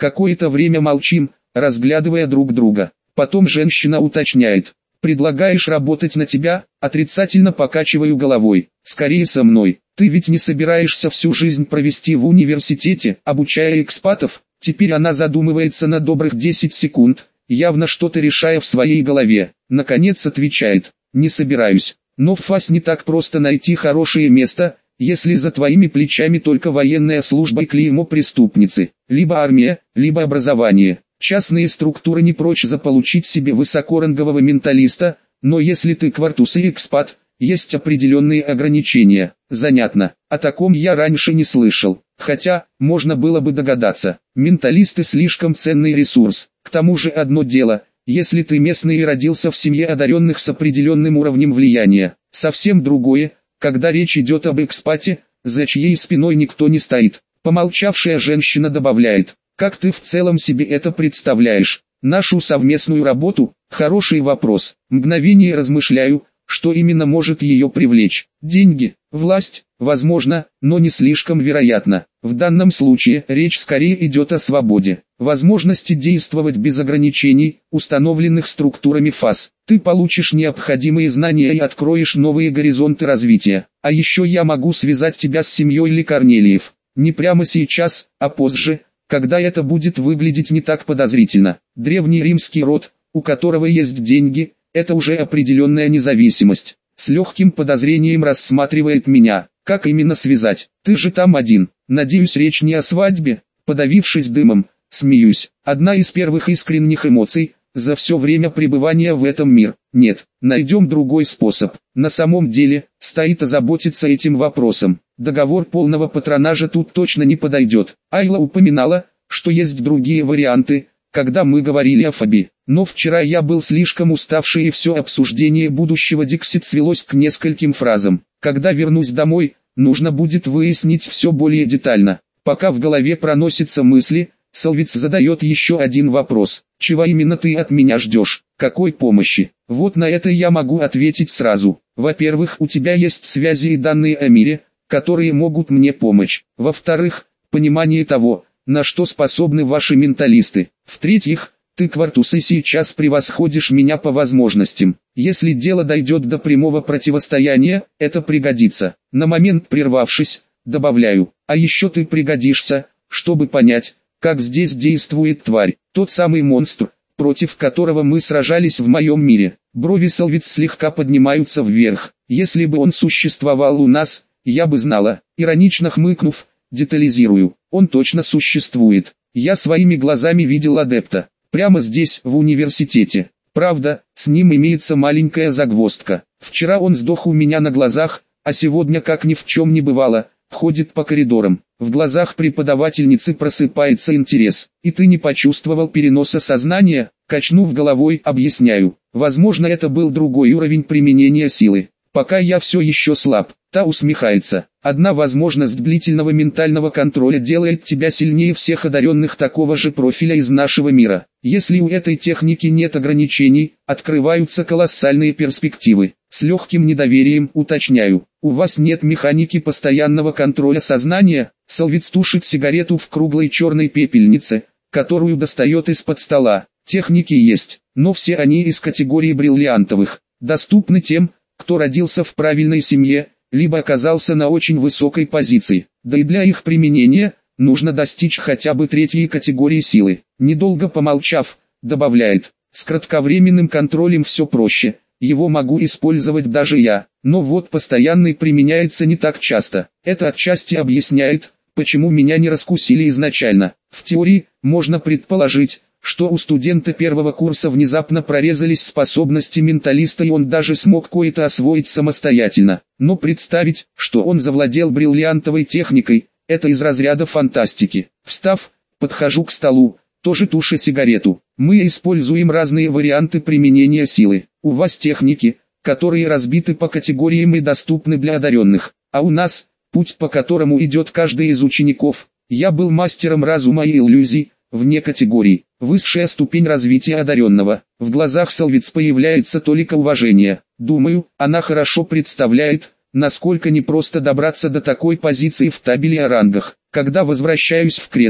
Какое-то время молчим, разглядывая друг друга. Потом женщина уточняет: «Предлагаешь работать на тебя?» Отрицательно покачиваю головой. «Скорее со мной. Ты ведь не собираешься всю жизнь провести в университете, обучая экспатов?» Теперь она задумывается на добрых 10 секунд, явно что-то решая в своей голове. Наконец отвечает: «Не собираюсь. Но в ФАС не так просто найти хорошее место, если за твоими плечами только военная служба и клеймо преступницы. Либо армия, либо образование. Частные структуры не прочь заполучить себе высокорангового менталиста, но если ты квартус и экспат, есть определенные ограничения». Занятно, о таком я раньше не слышал. Хотя, можно было бы догадаться, менталисты слишком ценный ресурс. К тому же одно дело, если ты местный и родился в семье одаренных с определенным уровнем влияния. Совсем другое, когда речь идет об экспате, за чьей спиной никто не стоит. Помолчавшая женщина добавляет: «Как ты в целом себе это представляешь? Нашу совместную работу?» Хороший вопрос. Мгновение размышляю, что именно может ее привлечь. Деньги, власть, возможно, но не слишком вероятно. В данном случае речь скорее идет о свободе, возможности действовать без ограничений, установленных структурами ФАС. Ты получишь необходимые знания и откроешь новые горизонты развития. А еще я могу связать тебя с семьей Ли Корнелиев. Не прямо сейчас, а позже, когда это будет выглядеть не так подозрительно. Древний римский род, у которого есть деньги, это уже определенная независимость. С легким подозрением рассматривает меня. Как именно связать? Ты же там один. Надеюсь, речь не о свадьбе. Подавившись дымом, смеюсь. Одна из первых искренних эмоций за все время пребывания в этом мире. Нет, найдем другой способ. На самом деле, стоит озаботиться этим вопросом. Договор полного патронажа тут точно не подойдет. Айла упоминала, что есть другие варианты, когда мы говорили о Фаби. Но вчера я был слишком уставший, и все обсуждение будущего Диксит свелось к нескольким фразам. Когда вернусь домой, нужно будет выяснить все более детально. Пока в голове проносятся мысли, Солвиц задает еще один вопрос. Чего именно ты от меня ждешь? Какой помощи? Вот на это я могу ответить сразу. Во-первых, у тебя есть связи и данные о мире, которые могут мне помочь. Во-вторых, понимание того, на что способны ваши менталисты. В-третьих, ты, квартус, и сейчас превосходишь меня по возможностям. Если дело дойдет до прямого противостояния, это пригодится. На момент прервавшись, добавляю: а еще ты пригодишься, чтобы понять, как здесь действует тварь, тот самый монстр, против которого мы сражались в моем мире. Брови Солвиц слегка поднимаются вверх. Если бы он существовал у нас, я бы знала. Иронично хмыкнув, детализирую: он точно существует. Я своими глазами видел адепта. Прямо здесь, в университете. Правда, с ним имеется маленькая загвоздка. Вчера он сдох у меня на глазах, а сегодня, как ни в чем не бывало, ходит по коридорам. В глазах преподавательницы просыпается интерес. И ты не почувствовал переноса сознания? Качнув головой, объясняю. Возможно, это был другой уровень применения силы. Пока я все еще слаб. Та усмехается. Одна возможность длительного ментального контроля делает тебя сильнее всех одаренных такого же профиля из нашего мира. Если у этой техники нет ограничений, открываются колоссальные перспективы. С легким недоверием уточняю: у вас нет механики постоянного контроля сознания? Солвиц тушит сигарету в круглой черной пепельнице, которую достает из-под стола. Техники есть, но все они из категории бриллиантовых. Доступны тем, кто родился в правильной семье, либо оказался на очень высокой позиции. Да и для их применения, нужно достичь хотя бы третьей категории силы. Недолго помолчав, добавляет: с кратковременным контролем все проще, его могу использовать даже я, но вот постоянный применяется не так часто. Это отчасти объясняет, почему меня не раскусили изначально. В теории, можно предположить, что у студента первого курса внезапно прорезались способности менталиста, и он даже смог кое-то освоить самостоятельно. Но представить, что он завладел бриллиантовой техникой, это из разряда фантастики. Встав, подхожу к столу, тоже туша сигарету. Мы используем разные варианты применения силы. У вас техники, которые разбиты по категориям и доступны для одаренных. А у нас, путь по которому идет каждый из учеников. Я был мастером разума и иллюзий, вне категорий. Высшая ступень развития одаренного. В глазах Солвиц появляется толика уважения. Думаю, она хорошо представляет, насколько непросто добраться до такой позиции в табеле о рангах. Когда возвращаюсь в кресло,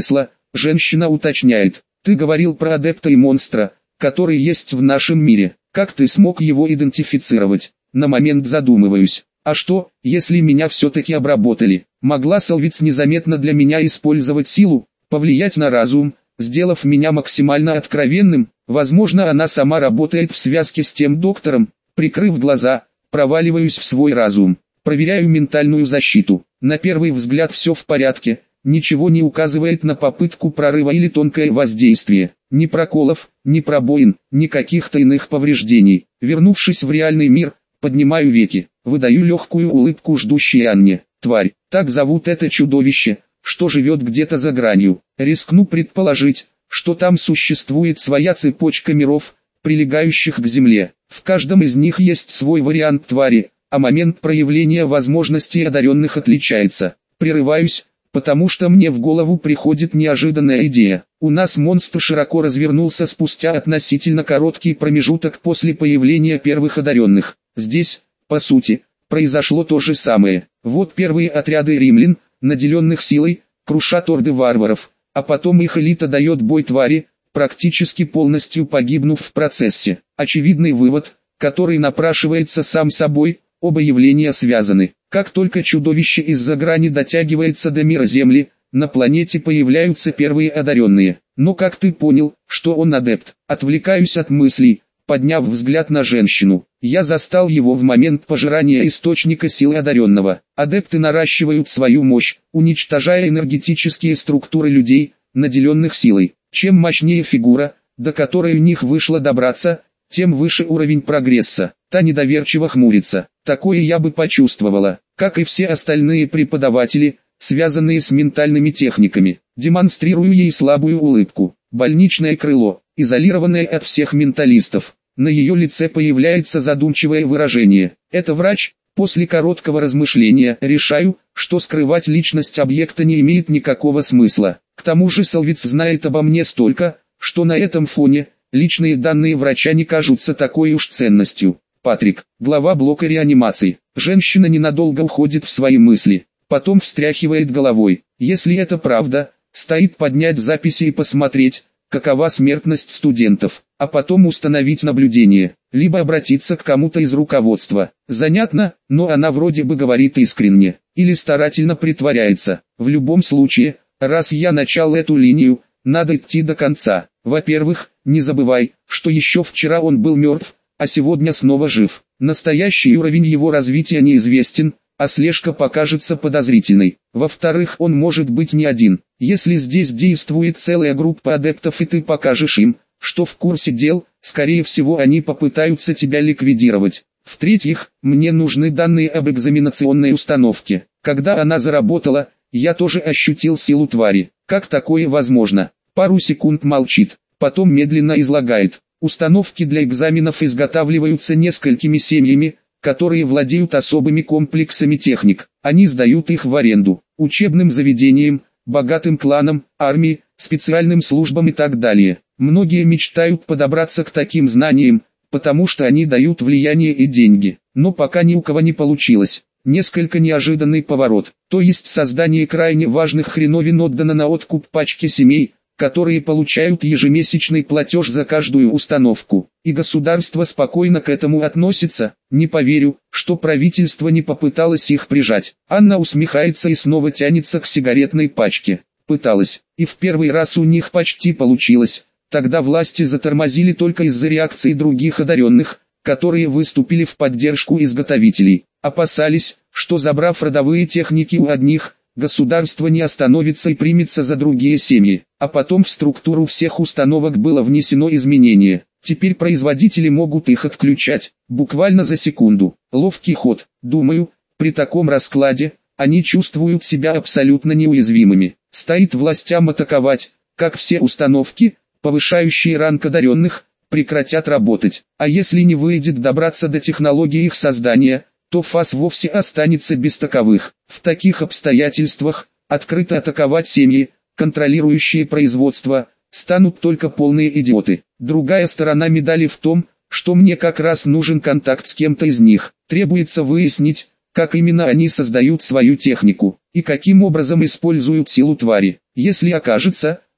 Женщина уточняет. Ты говорил про адепта и монстра, который есть в нашем мире. Как ты смог его идентифицировать? На момент задумываюсь. А что, если меня все-таки обработали? Могла Солвиц незаметно для меня использовать силу, повлиять на разум, сделав меня максимально откровенным? Возможно, она сама работает в связке с тем доктором. Прикрыв глаза, проваливаюсь в свой разум. Проверяю ментальную защиту. На первый взгляд все в порядке. Ничего не указывает на попытку прорыва или тонкое воздействие. Ни проколов, ни пробоин, ни каких-то иных повреждений. Вернувшись в реальный мир, поднимаю веки, выдаю легкую улыбку ждущей Анне. Тварь, так зовут это чудовище, что живет где-то за гранью. Рискну предположить, что там существует своя цепочка миров, прилегающих к Земле. В каждом из них есть свой вариант твари, а момент проявления возможностей одаренных отличается. Прерываюсь, потому что мне в голову приходит неожиданная идея. У нас монстр широко развернулся спустя относительно короткий промежуток после появления первых одаренных. Здесь, по сути, произошло то же самое. Вот первые отряды римлян, наделенных силой, крушат орды варваров, а потом их элита дает бой твари, практически полностью погибнув в процессе. Очевидный вывод, который напрашивается сам собой, оба явления связаны. Как только чудовище из-за грани дотягивается до мира Земли, на планете появляются первые одаренные. Но как ты понял, что он адепт? Отвлекаюсь от мыслей, подняв взгляд на женщину. Я застал его в момент пожирания источника силы одаренного. Адепты наращивают свою мощь, уничтожая энергетические структуры людей, наделенных силой. Чем мощнее фигура, до которой у них вышло добраться, тем выше уровень прогресса. Та недоверчиво хмурится. Такое я бы почувствовала, как и все остальные преподаватели, связанные с ментальными техниками. Демонстрирую ей слабую улыбку. Больничное крыло, изолированное от всех менталистов. На ее лице появляется задумчивое выражение. Это врач. После короткого размышления решаю, что скрывать личность объекта не имеет никакого смысла. К тому же Солвиц знает обо мне столько, что на этом фоне личные данные врача не кажутся такой уж ценностью. Патрик, глава блока реанимации. Женщина ненадолго уходит в свои мысли, потом встряхивает головой. Если это правда, стоит поднять записи и посмотреть, какова смертность студентов, а потом установить наблюдение, либо обратиться к кому-то из руководства. Занятно, но она вроде бы говорит искренне, или старательно притворяется. В любом случае, раз я начал эту линию, надо идти до конца. Во-первых, не забывай, что еще вчера он был мертв, а сегодня снова жив. Настоящий уровень его развития неизвестен, а слежка покажется подозрительной. Во-вторых, он может быть не один. Если здесь действует целая группа адептов и ты покажешь им, что в курсе дел, скорее всего они попытаются тебя ликвидировать. В-третьих, мне нужны данные об экзаменационной установке. Когда она заработала, я тоже ощутил силу твари. Как такое возможно? Пару секунд молчит, потом медленно излагает. Установки для экзаменов изготавливаются несколькими семьями, которые владеют особыми комплексами техник. Они сдают их в аренду учебным заведениям, богатым кланам, армии, специальным службам и так далее. Многие мечтают подобраться к таким знаниям, потому что они дают влияние и деньги. Но пока ни у кого не получилось. Несколько неожиданный поворот, то есть создание крайне важных хреновин отдано на откуп пачке семей, которые получают ежемесячный платеж за каждую установку, и государство спокойно к этому относится. Не поверю, что правительство не попыталось их прижать. Анна усмехается и снова тянется к сигаретной пачке. Пыталась, и в первый раз у них почти получилось. Тогда власти затормозили только из-за реакции других одаренных, которые выступили в поддержку изготовителей. Опасались, что забрав родовые техники у одних, государство не остановится и примется за другие семьи. А потом в структуру всех установок было внесено изменение. Теперь производители могут их отключать, буквально за секунду. Ловкий ход. Думаю, при таком раскладе, они чувствуют себя абсолютно неуязвимыми. Стоит властям атаковать, как все установки, повышающие ранг одаренных, прекратят работать. А если не выйдет добраться до технологии их создания, то ФАС вовсе останется без таковых. В таких обстоятельствах, открыто атаковать семьи, контролирующие производство, станут только полные идиоты. Другая сторона медали в том, что мне как раз нужен контакт с кем-то из них. Требуется выяснить, как именно они создают свою технику, и каким образом используют силу твари. Если окажется,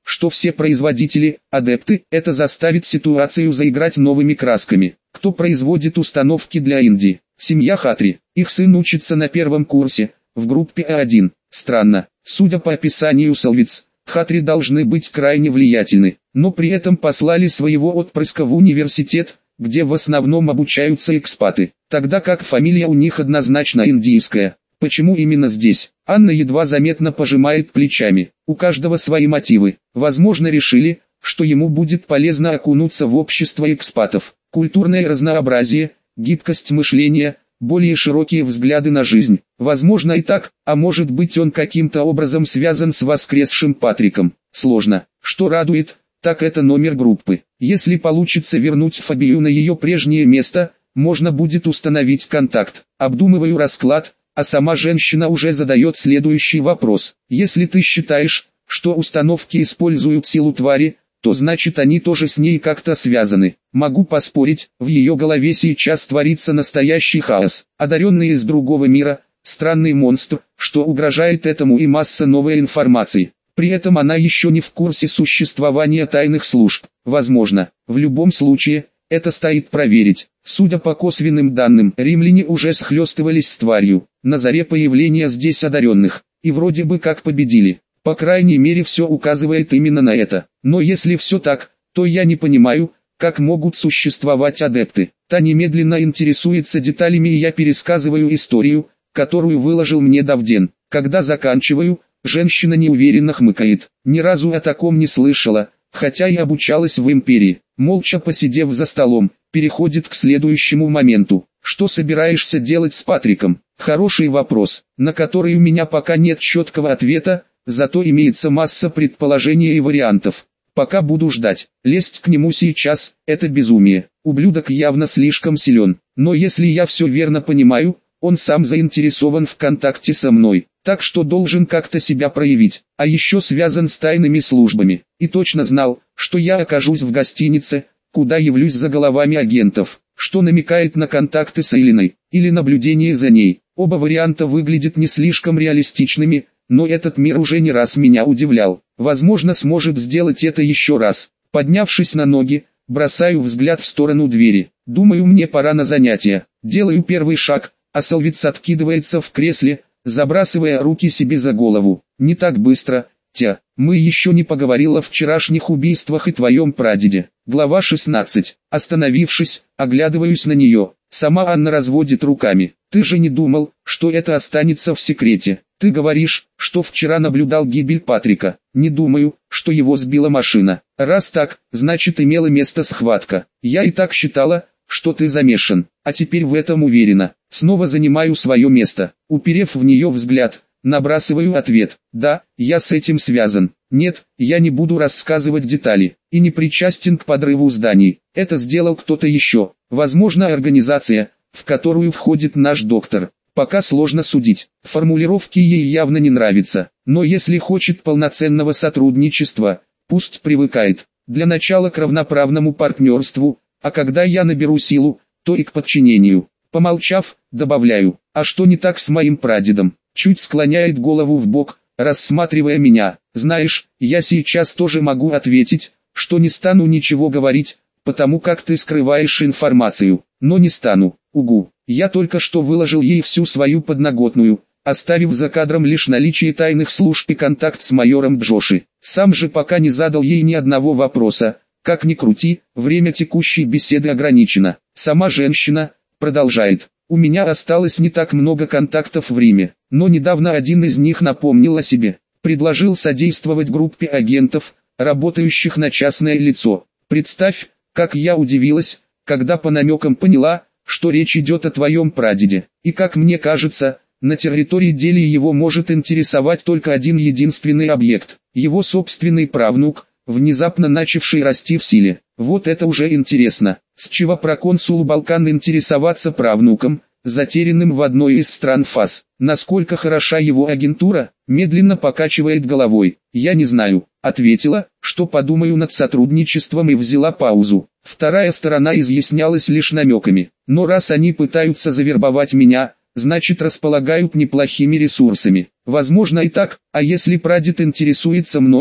что все производители, адепты, это заставит ситуацию заиграть новыми красками. Кто производит установки для Инди? Семья Хатри. Их сын учится на первом курсе, в группе А1. Странно, судя по описанию Салвиц, Хатри должны быть крайне влиятельны, но при этом послали своего отпрыска в университет, где в основном обучаются экспаты, тогда как фамилия у них однозначно индийская. Почему именно здесь? Анна едва заметно пожимает плечами. У каждого свои мотивы. Возможно, решили, что ему будет полезно окунуться в общество экспатов. Культурное разнообразие, гибкость мышления, более широкие взгляды на жизнь. Возможно и так, а может быть он каким-то образом связан с воскресшим Патриком. Сложно. Что радует, так это номер группы. Если получится вернуть Фабию на ее прежнее место, можно будет установить контакт. Обдумываю расклад, а сама женщина уже задает следующий вопрос. Если ты считаешь, что установки используют силу твари, то значит они тоже с ней как-то связаны. Могу поспорить, в ее голове сейчас творится настоящий хаос. Одаренный из другого мира, странный монстр, что угрожает этому, и масса новой информации. При этом она еще не в курсе существования тайных служб. Возможно, в любом случае, это стоит проверить. Судя по косвенным данным, римляне уже схлестывались с тварью, на заре появления здесь одаренных, и вроде бы как победили. По крайней мере все указывает именно на это. Но если все так, то я не понимаю, как могут существовать адепты. Та немедленно интересуется деталями, и я пересказываю историю, которую выложил мне Давден. Когда заканчиваю, женщина неуверенно хмыкает. Ни разу о таком не слышала, хотя и обучалась в империи. Молча посидев за столом, переходит к следующему моменту. Что собираешься делать с Патриком? Хороший вопрос, на который у меня пока нет четкого ответа, зато имеется масса предположений и вариантов. Пока буду ждать. Лезть к нему сейчас – это безумие. Ублюдок явно слишком силен. Но если я все верно понимаю, он сам заинтересован в контакте со мной, так что должен как-то себя проявить. А еще связан с тайными службами. И точно знал, что я окажусь в гостинице, куда явлюсь за головами агентов, что намекает на контакты с Элиной, или наблюдение за ней. Оба варианта выглядят не слишком реалистичными, но этот мир уже не раз меня удивлял. Возможно, сможет сделать это еще раз. Поднявшись на ноги, бросаю взгляд в сторону двери. Думаю, мне пора на занятия. Делаю первый шаг, а Салвиц откидывается в кресле, забрасывая руки себе за голову. Не так быстро, Тя. Мы еще не поговорили о вчерашних убийствах и твоем прадеде. Глава 16. Остановившись, оглядываюсь на нее. Сама Анна разводит руками. Ты же не думал, что это останется в секрете. Ты говоришь, что вчера наблюдал гибель Патрика. Не думаю, что его сбила машина. Раз так, значит имела место схватка. Я и так считала, что ты замешан, а теперь в этом уверена. Снова занимаю свое место. Уперев в нее взгляд, набрасываю ответ. Да, я с этим связан. Нет, я не буду рассказывать детали. И не причастен к подрыву зданий. Это сделал кто-то еще. Возможно, организация, в которую входит наш доктор. Пока сложно судить. Формулировки ей явно не нравятся. Но если хочет полноценного сотрудничества, пусть привыкает. Для начала к равноправному партнерству, а когда я наберу силу, то и к подчинению. Помолчав, добавляю, а что не так с моим прадедом? Чуть склоняет голову в бок, рассматривая меня. Знаешь, я сейчас тоже могу ответить, что не стану ничего говорить, потому как ты скрываешь информацию. Но не стану, угу. Я только что выложил ей всю свою подноготную, оставив за кадром лишь наличие тайных служб и контакт с майором Джоши. Сам же пока не задал ей ни одного вопроса. Как ни крути, время текущей беседы ограничено. Сама женщина продолжает. У меня осталось не так много контактов в Риме, но недавно один из них напомнил о себе. Предложил содействовать группе агентов, работающих на частное лицо. Представь, как я удивилась, когда по намекам поняла, что речь идет о твоем прадеде. И как мне кажется, на территории Делии его может интересовать только один единственный объект. Его собственный правнук, внезапно начавший расти в силе. Вот это уже интересно. С чего проконсулу Балкан интересоваться правнуком, затерянным в одной из стран ФАС? Насколько хороша его агентура? Медленно покачивает головой. Я не знаю. Ответила, что подумаю над сотрудничеством, и взяла паузу. Вторая сторона изъяснялась лишь намеками. Но раз они пытаются завербовать меня, значит располагают неплохими ресурсами. Возможно и так, а если прадед интересуется мной,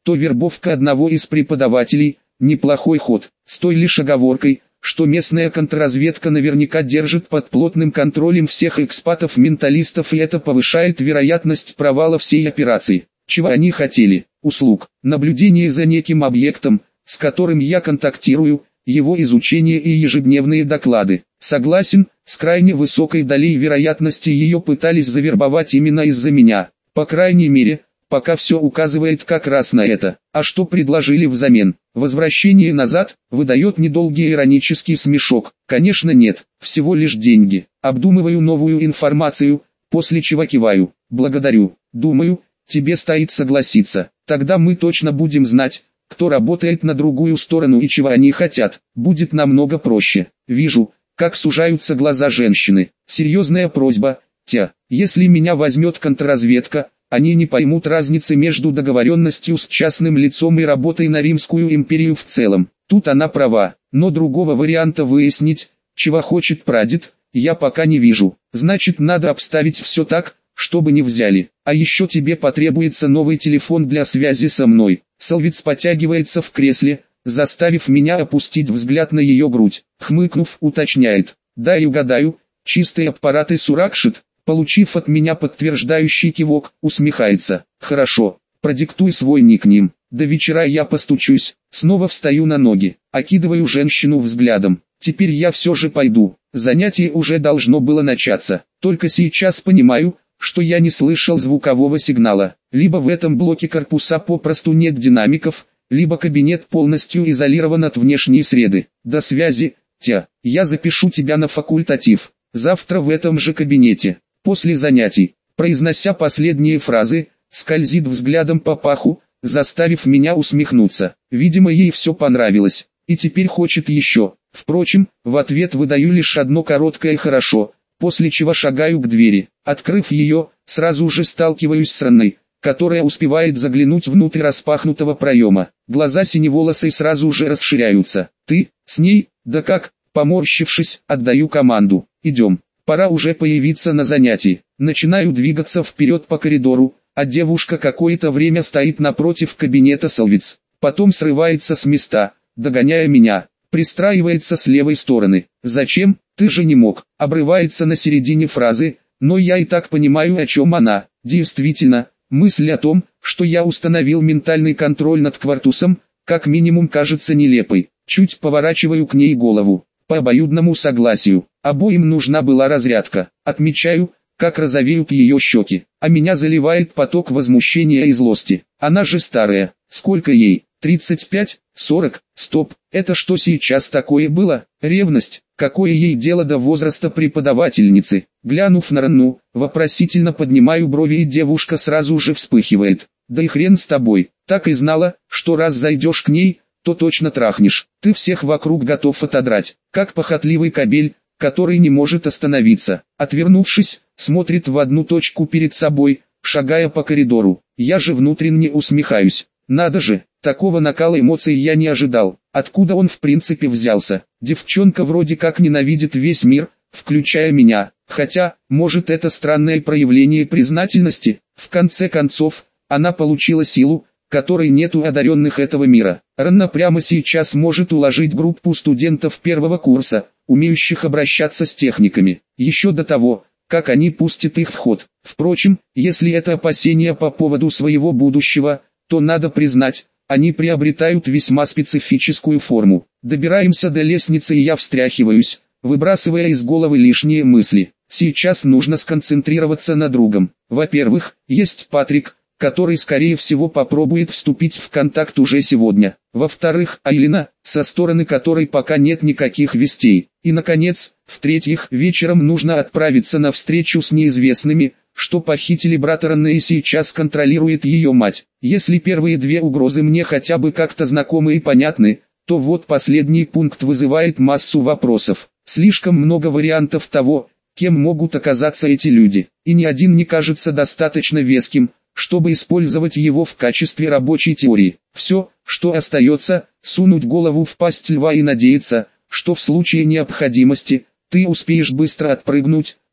то вербовка одного из преподавателей – неплохой ход, с той лишь оговоркой, что местная контрразведка наверняка держит под плотным контролем всех экспатов-менталистов, и это повышает вероятность провала всей операции. Чего они хотели? Услуг, наблюдение за неким объектом, с которым я контактирую, его изучение и ежедневные доклады. Согласен, с крайне высокой долей вероятности ее пытались завербовать именно из-за меня. По крайней мере, пока все указывает как раз на это. А что предложили взамен? Возвращение назад выдает недолгий иронический смешок. Конечно нет, всего лишь деньги. Обдумываю новую информацию, после чего киваю. Благодарю. Думаю, тебе стоит согласиться. Тогда мы точно будем знать, кто работает на другую сторону и чего они хотят. Будет намного проще. Вижу, как сужаются глаза женщины. Серьезная просьба. Если меня возьмет контрразведка, они не поймут разницы между договоренностью с частным лицом и работой на Римскую империю в целом. Тут она права, но другого варианта выяснить, чего хочет прадед, я пока не вижу. Значит, надо обставить все так, чтобы не взяли. А еще тебе потребуется новый телефон для связи со мной. Солвиц потягивается в кресле, заставив меня опустить взгляд на ее грудь. Хмыкнув, уточняет. Дай угадаю, чистые аппараты Суракшит. Получив от меня подтверждающий кивок, усмехается. Хорошо, продиктуй свой никнейм. До вечера я постучусь. Снова встаю на ноги, окидываю женщину взглядом. Теперь я все же пойду. Занятие уже должно было начаться. Только сейчас понимаю, что я не слышал звукового сигнала. Либо в этом блоке корпуса попросту нет динамиков, либо кабинет полностью изолирован от внешней среды. До связи, я запишу тебя на факультатив. Завтра в этом же кабинете. После занятий, произнося последние фразы, скользит взглядом по паху, заставив меня усмехнуться. Видимо, ей все понравилось, и теперь хочет еще. Впрочем, в ответ выдаю лишь одно короткое «хорошо», после чего шагаю к двери. Открыв ее, сразу же сталкиваюсь с Анной, которая успевает заглянуть внутрь распахнутого проема. Глаза синеволосой сразу же расширяются. «Ты, с ней? Да как?» Поморщившись, отдаю команду. «Идем». Пора уже появиться на занятии. Начинаю двигаться вперед по коридору, а девушка какое-то время стоит напротив кабинета Солвиц. Потом срывается с места, догоняя меня. Пристраивается с левой стороны. «Зачем? Ты же не мог». Обрывается на середине фразы, но я и так понимаю, о чем она. Действительно, мысль о том, что я установил ментальный контроль над Квартусом, как минимум кажется нелепой. Чуть поворачиваю к ней голову. По обоюдному согласию, обоим нужна была разрядка. Отмечаю, как розовеют ее щеки, а меня заливает поток возмущения и злости. Она же старая, сколько ей? 35, 40, стоп, это что сейчас такое было? Ревность, какое ей дело до возраста преподавательницы? Глянув на Ранну, вопросительно поднимаю брови, и девушка сразу же вспыхивает. Да и хрен с тобой, так и знала, что раз зайдешь к ней, то точно трахнешь. Ты всех вокруг готов отодрать, как похотливый кобель, который не может остановиться. Отвернувшись, смотрит в одну точку перед собой, шагая по коридору. Я же внутренне усмехаюсь. Надо же, такого накала эмоций я не ожидал. Откуда он в принципе взялся? Девчонка вроде как ненавидит весь мир, включая меня. Хотя, может, это странное проявление признательности. В конце концов, она получила силу, которой нет у одаренных этого мира. Ранна прямо сейчас может уложить группу студентов первого курса, умеющих обращаться с техниками, еще до того, как они пустят их в ход. Впрочем, если это опасения по поводу своего будущего, то надо признать, они приобретают весьма специфическую форму. Добираемся до лестницы, и я встряхиваюсь, выбрасывая из головы лишние мысли. Сейчас нужно сконцентрироваться на другом. Во-первых, есть Патрик, который скорее всего попробует вступить в контакт уже сегодня. Во-вторых, Айлина, со стороны которой пока нет никаких вестей. И наконец, в-третьих, вечером нужно отправиться на встречу с неизвестными, что похитили брата Ранны, и сейчас контролирует ее мать. Если первые две угрозы мне хотя бы как-то знакомы и понятны, то вот последний пункт вызывает массу вопросов. Слишком много вариантов того, кем могут оказаться эти люди, и ни один не кажется достаточно веским, чтобы использовать его в качестве рабочей теории. Все, что остается, сунуть голову в пасть льва и надеяться, что в случае необходимости, ты успеешь быстро отпрыгнуть,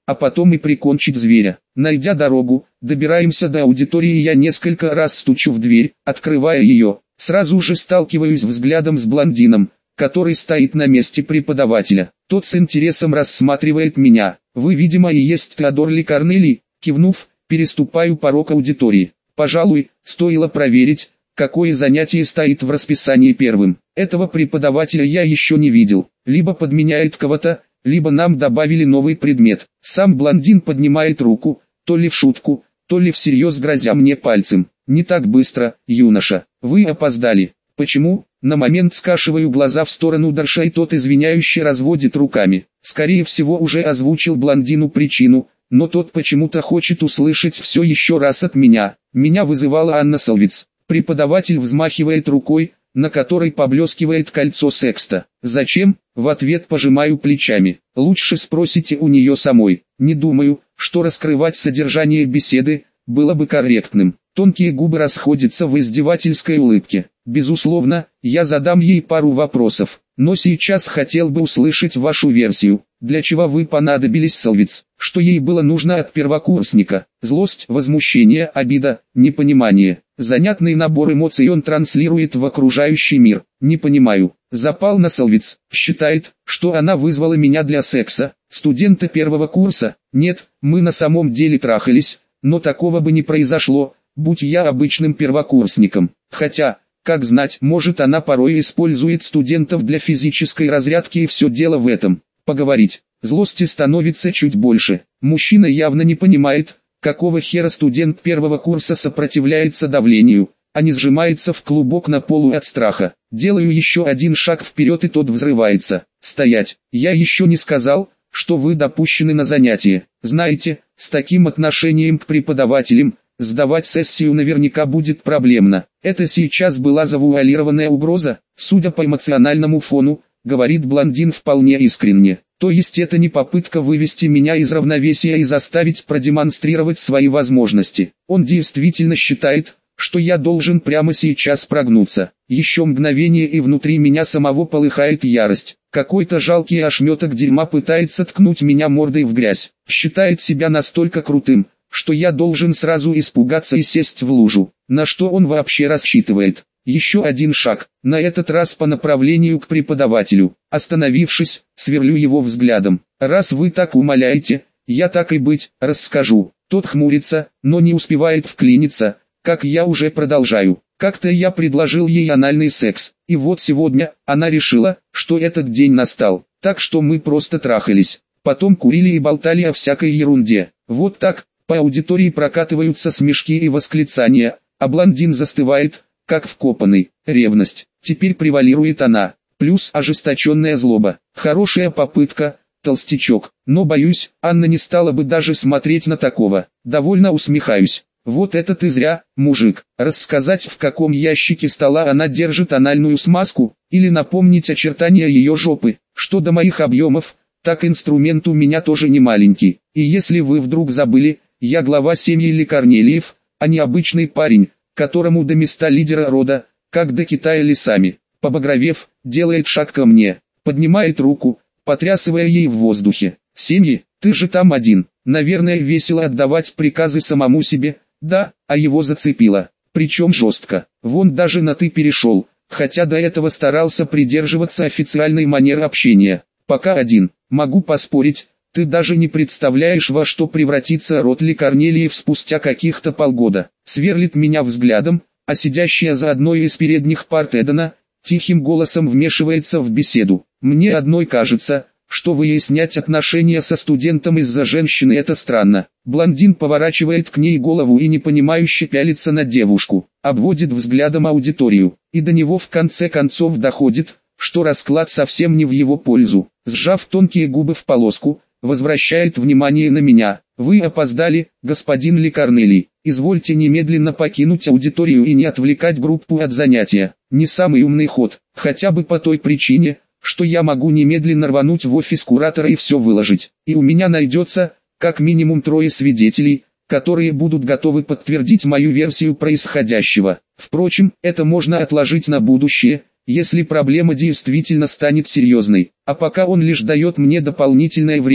а потом и прикончить зверя. Найдя дорогу, добираемся до аудитории, я несколько раз стучу в дверь, открывая ее. Сразу же сталкиваюсь взглядом с блондином, который стоит на месте преподавателя. Тот с интересом рассматривает меня. «Вы, видимо, и есть Теодор Ли Корнелий», кивнув, переступаю порог аудитории. Пожалуй, стоило проверить, какое занятие стоит в расписании первым. Этого преподавателя я еще не видел. Либо подменяет кого-то, либо нам добавили новый предмет. Сам блондин поднимает руку, то ли в шутку, то ли всерьез грозя мне пальцем. «Не так быстро, юноша, вы опоздали». «Почему?» На момент скашиваю глаза в сторону Дарша, и тот извиняюще разводит руками. Скорее всего уже озвучил блондину причину, но тот почему-то хочет услышать все еще раз от меня. Меня вызывала Анна Солвиц. Преподаватель взмахивает рукой, на которой поблескивает кольцо секста. «Зачем?» В ответ пожимаю плечами. «Лучше спросите у нее самой». Не думаю, что раскрывать содержание беседы было бы корректным. Тонкие губы расходятся в издевательской улыбке. Безусловно, я задам ей пару вопросов, но сейчас хотел бы услышать вашу версию. Для чего вы понадобились, Солвиц? Что ей было нужно от первокурсника? Злость, возмущение, обида, непонимание. Занятный набор эмоций он транслирует в окружающий мир. Не понимаю. Запал на Солвиц. Считает, что она вызвала меня для секса. Студенты первого курса? Нет, мы на самом деле трахались, но такого бы не произошло, будь я обычным первокурсником. Хотя, как знать, может, она порой использует студентов для физической разрядки, и все дело в этом. Поговорить. Злости становится чуть больше. Мужчина явно не понимает, какого хера студент первого курса сопротивляется давлению, а не сжимается в клубок на полу от страха. Делаю еще один шаг вперед, и тот взрывается. «Стоять! Я еще не сказал, что вы допущены на занятие. Знаете, с таким отношением к преподавателям, сдавать сессию наверняка будет проблемно». Это сейчас была завуалированная угроза, судя по эмоциональному фону, говорит блондин вполне искренне. То есть это не попытка вывести меня из равновесия и заставить продемонстрировать свои возможности. Он действительно считает, что я должен прямо сейчас прогнуться. Еще мгновение, и внутри меня самого полыхает ярость. Какой-то жалкий ошметок дерьма пытается ткнуть меня мордой в грязь. Считает себя настолько крутым, что я должен сразу испугаться и сесть в лужу. На что он вообще рассчитывает? Еще один шаг, на этот раз по направлению к преподавателю. Остановившись, сверлю его взглядом. «Раз вы так умоляете, я так и быть, расскажу». Тот хмурится, но не успевает вклиниться, как я уже продолжаю. Как-то я предложил ей анальный секс, и вот сегодня она решила, что этот день настал. Так что мы просто трахались. Потом курили и болтали о всякой ерунде. Вот так, по аудитории прокатываются смешки и восклицания, а блондин застывает, как вкопанный. Ревность. Теперь превалирует она. Плюс ожесточенная злоба. Хорошая попытка, толстячок. Но боюсь, Анна не стала бы даже смотреть на такого. Довольно усмехаюсь. Вот это ты зря, мужик. Рассказать, в каком ящике стола она держит анальную смазку, или напомнить очертания ее жопы. Что до моих объемов, так инструмент у меня тоже не маленький. И если вы вдруг забыли, я глава семьи Ли Корнелиев, а не обычный парень, которому до места лидера рода, как до Китая лесами. Побагровев, делает шаг ко мне, поднимает руку, потрясывая ей в воздухе. «Семьи, ты же там один». Наверное, весело отдавать приказы самому себе. Да, а его зацепило. Причем жестко. Вон даже на «ты» перешел, хотя до этого старался придерживаться официальной манеры общения. Пока один. Могу поспорить, ты даже не представляешь, во что превратится род Ли Корнелиев спустя каких-то полгода. Сверлит меня взглядом, а сидящая за одной из передних парт Эдена тихим голосом вмешивается в беседу. Мне одной кажется, что выяснять отношения со студентом из-за женщины — это странно. Блондин поворачивает к ней голову и непонимающе пялится на девушку, обводит взглядом аудиторию, и до него в конце концов доходит, что расклад совсем не в его пользу. Сжав тонкие губы в полоску, возвращает внимание на меня. «Вы опоздали, господин Ли Корнелий. Извольте немедленно покинуть аудиторию и не отвлекать группу от занятия». Не самый умный ход, хотя бы по той причине, что я могу немедленно рвануть в офис куратора и все выложить. И у меня найдется, как минимум 3 свидетелей, которые будут готовы подтвердить мою версию происходящего. Впрочем, это можно отложить на будущее, если проблема действительно станет серьезной. А пока он лишь дает мне дополнительное время,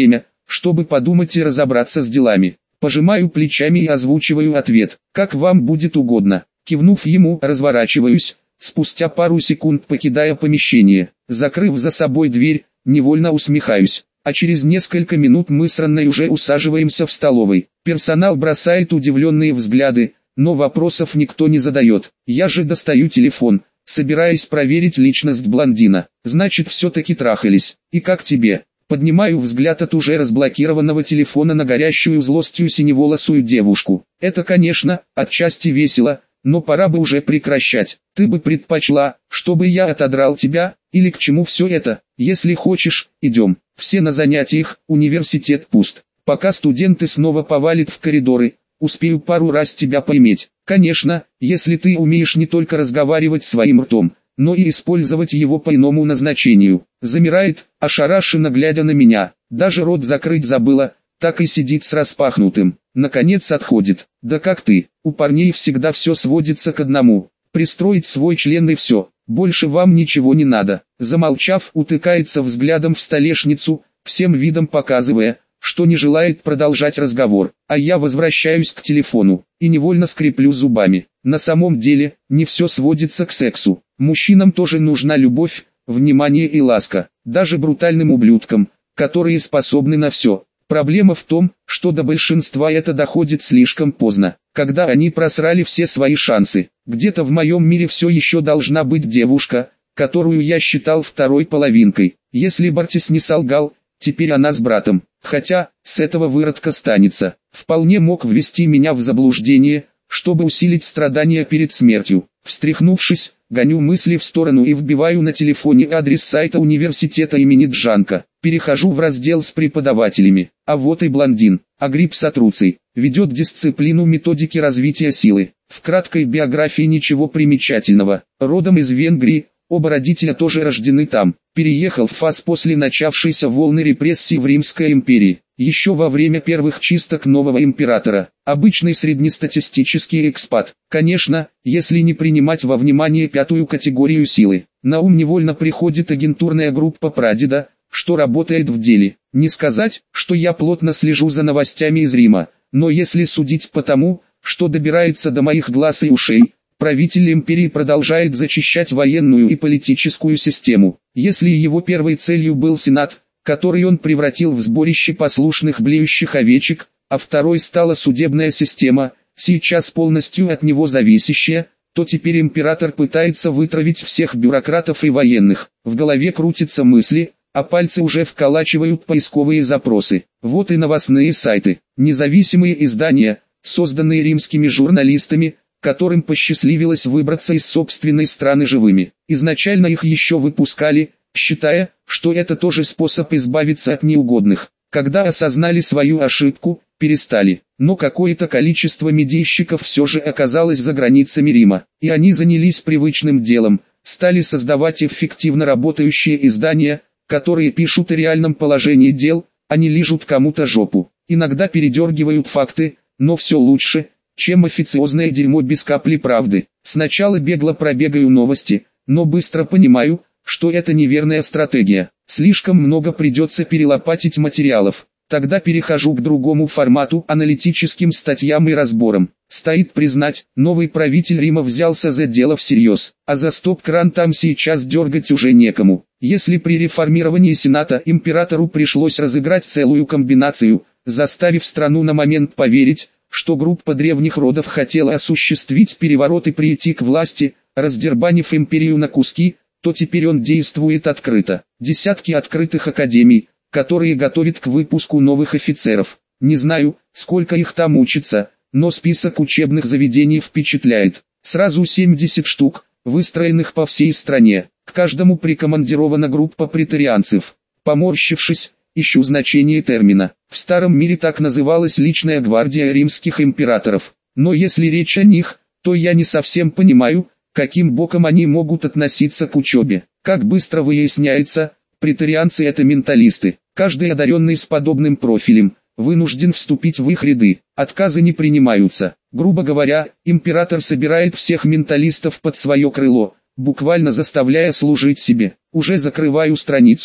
чтобы подумать и разобраться с делами. Пожимаю плечами и озвучиваю ответ, как вам будет угодно. Кивнув ему, разворачиваюсь, спустя пару секунд покидая помещение. Закрыв за собой дверь, невольно усмехаюсь. А через несколько минут мы с Ранной уже усаживаемся в столовой. Персонал бросает удивленные взгляды, но вопросов никто не задает. Я же достаю телефон, собираясь проверить личность блондина. Значит, все-таки трахались. И как тебе? Поднимаю взгляд от уже разблокированного телефона на горящую злостью синеволосую девушку. Это, конечно, отчасти весело, но пора бы уже прекращать. Ты бы предпочла, чтобы я отодрал тебя, или к чему все это? Если хочешь, идем. Все на занятиях, университет пуст. Пока студенты снова повалят в коридоры, успею пару раз тебя поиметь. Конечно, если ты умеешь не только разговаривать своим ртом, но и использовать его по иному назначению. Замирает, ошарашенно глядя на меня. Даже рот закрыть забыла, так и сидит с распахнутым. Наконец отходит. Да как ты, у парней всегда все сводится к одному. Пристроить свой член и все. Больше вам ничего не надо. Замолчав, утыкается взглядом в столешницу, всем видом показывая, что не желает продолжать разговор. А я возвращаюсь к телефону и невольно скреплю зубами. На самом деле, не все сводится к сексу. Мужчинам тоже нужна любовь, внимание и ласка. Даже брутальным ублюдкам, которые способны на все. Проблема в том, что до большинства это доходит слишком поздно, когда они просрали все свои шансы. Где-то в моем мире все еще должна быть девушка, которую я считал второй половинкой. Если Бартис не солгал, теперь она с братом. Хотя, с этого выродка станется. Вполне мог ввести меня в заблуждение, чтобы усилить страдания перед смертью. Встряхнувшись, гоню мысли в сторону и вбиваю на телефоне адрес сайта университета имени Джанка. Перехожу в раздел с преподавателями. А вот и блондин. Агрипп Сатруций. Ведет дисциплину методики развития силы. В краткой биографии ничего примечательного. Родом из Венгрии, оба родителя тоже рождены там. Переехал в ФАС после начавшейся волны репрессий в Римской империи. Еще во время первых чисток нового императора. Обычный среднестатистический экспат. Конечно, если не принимать во внимание пятую категорию силы. На ум невольно приходит агентурная группа прадеда, что работает в деле. Не сказать, что я плотно слежу за новостями из Рима, но если судить по тому, что добирается до моих глаз и ушей, правитель империи продолжает зачищать военную и политическую систему. Если его первой целью был Сенат, который он превратил в сборище послушных блеющих овечек, а второй стала судебная система, сейчас полностью от него зависящая, то теперь император пытается вытравить всех бюрократов и военных. В голове крутятся мысли, а пальцы уже вколачивают поисковые запросы. Вот и новостные сайты, независимые издания, созданные римскими журналистами, которым посчастливилось выбраться из собственной страны живыми. Изначально их еще выпускали, считая, что это тоже способ избавиться от неугодных. Когда осознали свою ошибку, перестали. Но какое-то количество медийщиков все же оказалось за границами Рима, и они занялись привычным делом, стали создавать эффективно работающие издания, которые пишут о реальном положении дел, а не лижут кому-то жопу. Иногда передергивают факты, но все лучше, чем официозное дерьмо без капли правды. Сначала бегло пробегаю новости, но быстро понимаю, что это неверная стратегия. Слишком много придется перелопатить материалов. Тогда перехожу к другому формату, аналитическим статьям и разборам. Стоит признать, новый правитель Рима взялся за дело всерьез, а за стоп-кран там сейчас дергать уже некому. Если при реформировании Сената императору пришлось разыграть целую комбинацию, заставив страну на момент поверить, что группа древних родов хотела осуществить переворот и прийти к власти, раздербанив империю на куски, то теперь он действует открыто. Десятки открытых академий, которые готовят к выпуску новых офицеров. Не знаю, сколько их там учатся, но список учебных заведений впечатляет. Сразу 70 штук, выстроенных по всей стране. К каждому прикомандирована группа претарианцев. Поморщившись, ищу значение термина. В старом мире так называлась личная гвардия римских императоров. Но если речь о них, то я не совсем понимаю, каким боком они могут относиться к учебе. Как быстро выясняется, претарианцы это менталисты. Каждый одаренный с подобным профилем вынужден вступить в их ряды. Отказы не принимаются. Грубо говоря, император собирает всех менталистов под свое крыло, буквально заставляя служить себе. Уже закрываю страницу,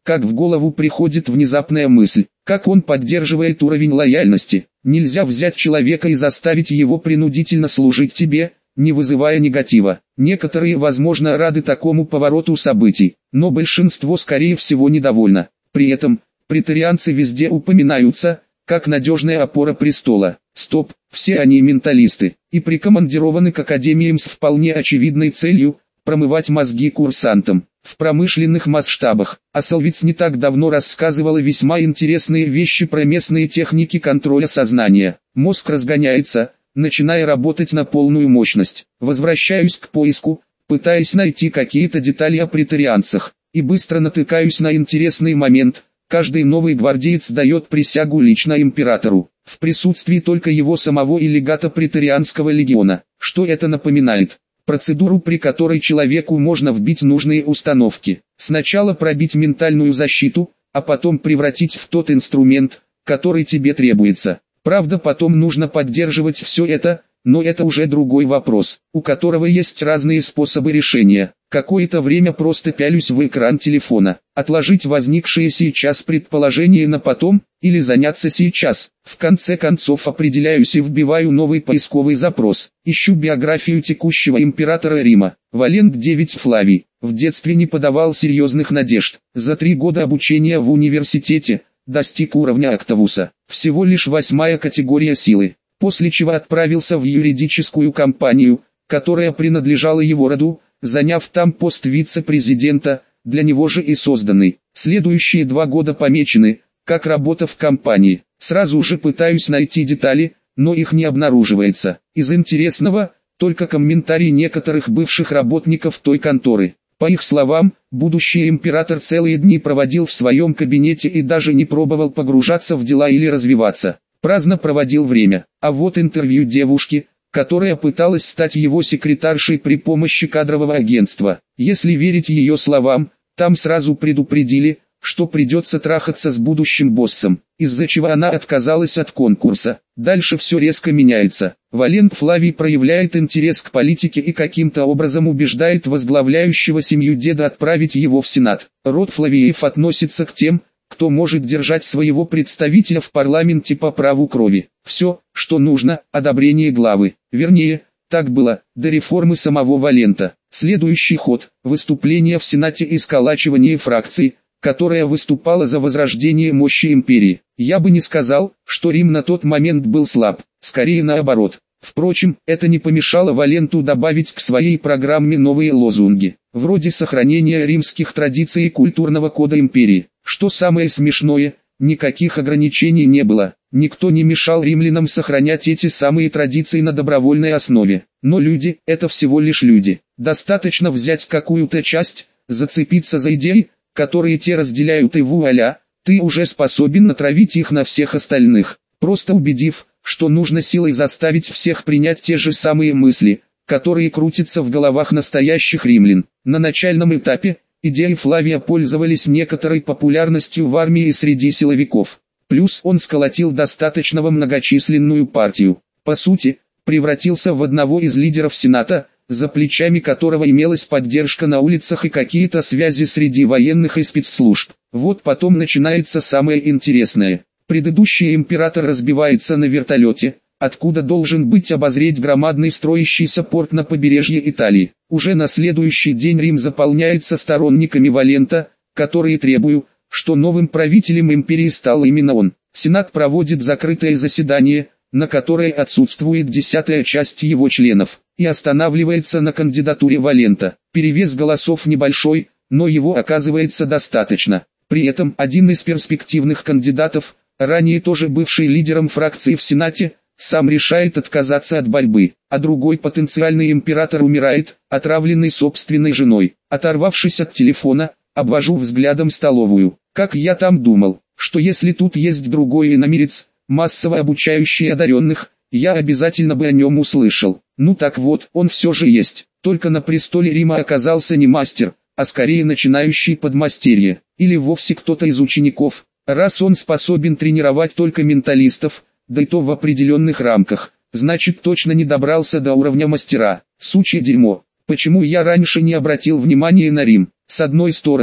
как в голову приходит внезапная мысль, как он поддерживает уровень лояльности. Нельзя взять человека и заставить его принудительно служить тебе, не вызывая негатива. Некоторые, возможно, рады такому повороту событий, но большинство скорее всего недовольно. При этом, претарианцы везде упоминаются, как надежная опора престола. Стоп, все они менталисты, и прикомандированы к академиям с вполне очевидной целью – промывать мозги курсантам. В промышленных масштабах. Аслвиц не так давно рассказывала весьма интересные вещи про местные техники контроля сознания. Мозг разгоняется, начиная работать на полную мощность. Возвращаюсь к поиску, пытаясь найти какие-то детали о претарианцах, и быстро натыкаюсь на интересный момент. Каждый новый гвардеец дает присягу лично императору, в присутствии только его самого и легата претарианского легиона. Что это напоминает? Процедуру, при которой человеку можно вбить нужные установки. Сначала пробить ментальную защиту, а потом превратить в тот инструмент, который тебе требуется. Правда, потом нужно поддерживать все это, но это уже другой вопрос, у которого есть разные способы решения. Какое-то время просто пялюсь в экран телефона. Отложить возникшее сейчас предположение на потом, или заняться сейчас. В конце концов определяюсь и вбиваю новый поисковый запрос. Ищу биографию текущего императора Рима. Валент 9 Флавий. В детстве не подавал серьезных надежд. За 3 года обучения в университете достиг уровня Октавуса. Всего лишь 8-я категория силы. После чего отправился в юридическую компанию, которая принадлежала его роду, заняв там пост вице-президента, для него же и созданный. Следующие 2 года помечены, как работа в компании. Сразу же пытаюсь найти детали, но их не обнаруживается. Из интересного, только комментарии некоторых бывших работников той конторы. По их словам, будущий император целые дни проводил в своем кабинете и даже не пробовал погружаться в дела или развиваться. Праздно проводил время. А вот интервью девушки, которая пыталась стать его секретаршей при помощи кадрового агентства. Если верить ее словам, там сразу предупредили, что придется трахаться с будущим боссом, из-за чего она отказалась от конкурса. Дальше все резко меняется. Валент Флавий проявляет интерес к политике и каким-то образом убеждает возглавляющего семью деда отправить его в Сенат. Род Флавиев относится к тем, кто может держать своего представителя в парламенте по праву крови. Все, что нужно, одобрение главы. Вернее, так было, до реформы самого Валента. Следующий ход – выступление в Сенате и сколачивание фракции, которая выступала за возрождение мощи империи. Я бы не сказал, что Рим на тот момент был слаб, скорее наоборот. Впрочем, это не помешало Валенту добавить к своей программе новые лозунги, вроде сохранения римских традиций и культурного кода империи. Что самое смешное, никаких ограничений не было, никто не мешал римлянам сохранять эти самые традиции на добровольной основе. Но люди – это всего лишь люди. Достаточно взять какую-то часть, зацепиться за идеи, которые те разделяют, и вуаля, ты уже способен натравить их на всех остальных, просто убедив, что нужно силой заставить всех принять те же самые мысли, которые крутятся в головах настоящих римлян. На начальном этапе идеи Флавия пользовались некоторой популярностью в армии и среди силовиков. Плюс он сколотил достаточно многочисленную партию. По сути, превратился в одного из лидеров Сената, за плечами которого имелась поддержка на улицах и какие-то связи среди военных и спецслужб. Вот потом начинается самое интересное. Предыдущий император разбивается на вертолете, откуда должен быть обозреть громадный строящийся порт на побережье Италии. Уже на следующий день Рим заполняется сторонниками Валента, которые требуют, что новым правителем империи стал именно он. Сенат проводит закрытое заседание, на которое отсутствует 10-я часть его членов, и останавливается на кандидатуре Валента. Перевес голосов небольшой, но его оказывается достаточно. При этом один из перспективных кандидатов, ранее тоже бывший лидером фракции в Сенате, сам решает отказаться от борьбы, а другой потенциальный император умирает, отравленный собственной женой. Оторвавшись от телефона, обвожу взглядом столовую. Как я там думал, что если тут есть другой иномирец, массово обучающий одаренных, я обязательно бы о нем услышал. Ну так вот, он все же есть, только на престоле Рима оказался не мастер, а скорее начинающий подмастерье, или вовсе кто-то из учеников, раз он способен тренировать только менталистов, да и то в определенных рамках, значит точно не добрался до уровня мастера. Сучье дерьмо. Почему я раньше не обратил внимания на Рим? С одной стороны,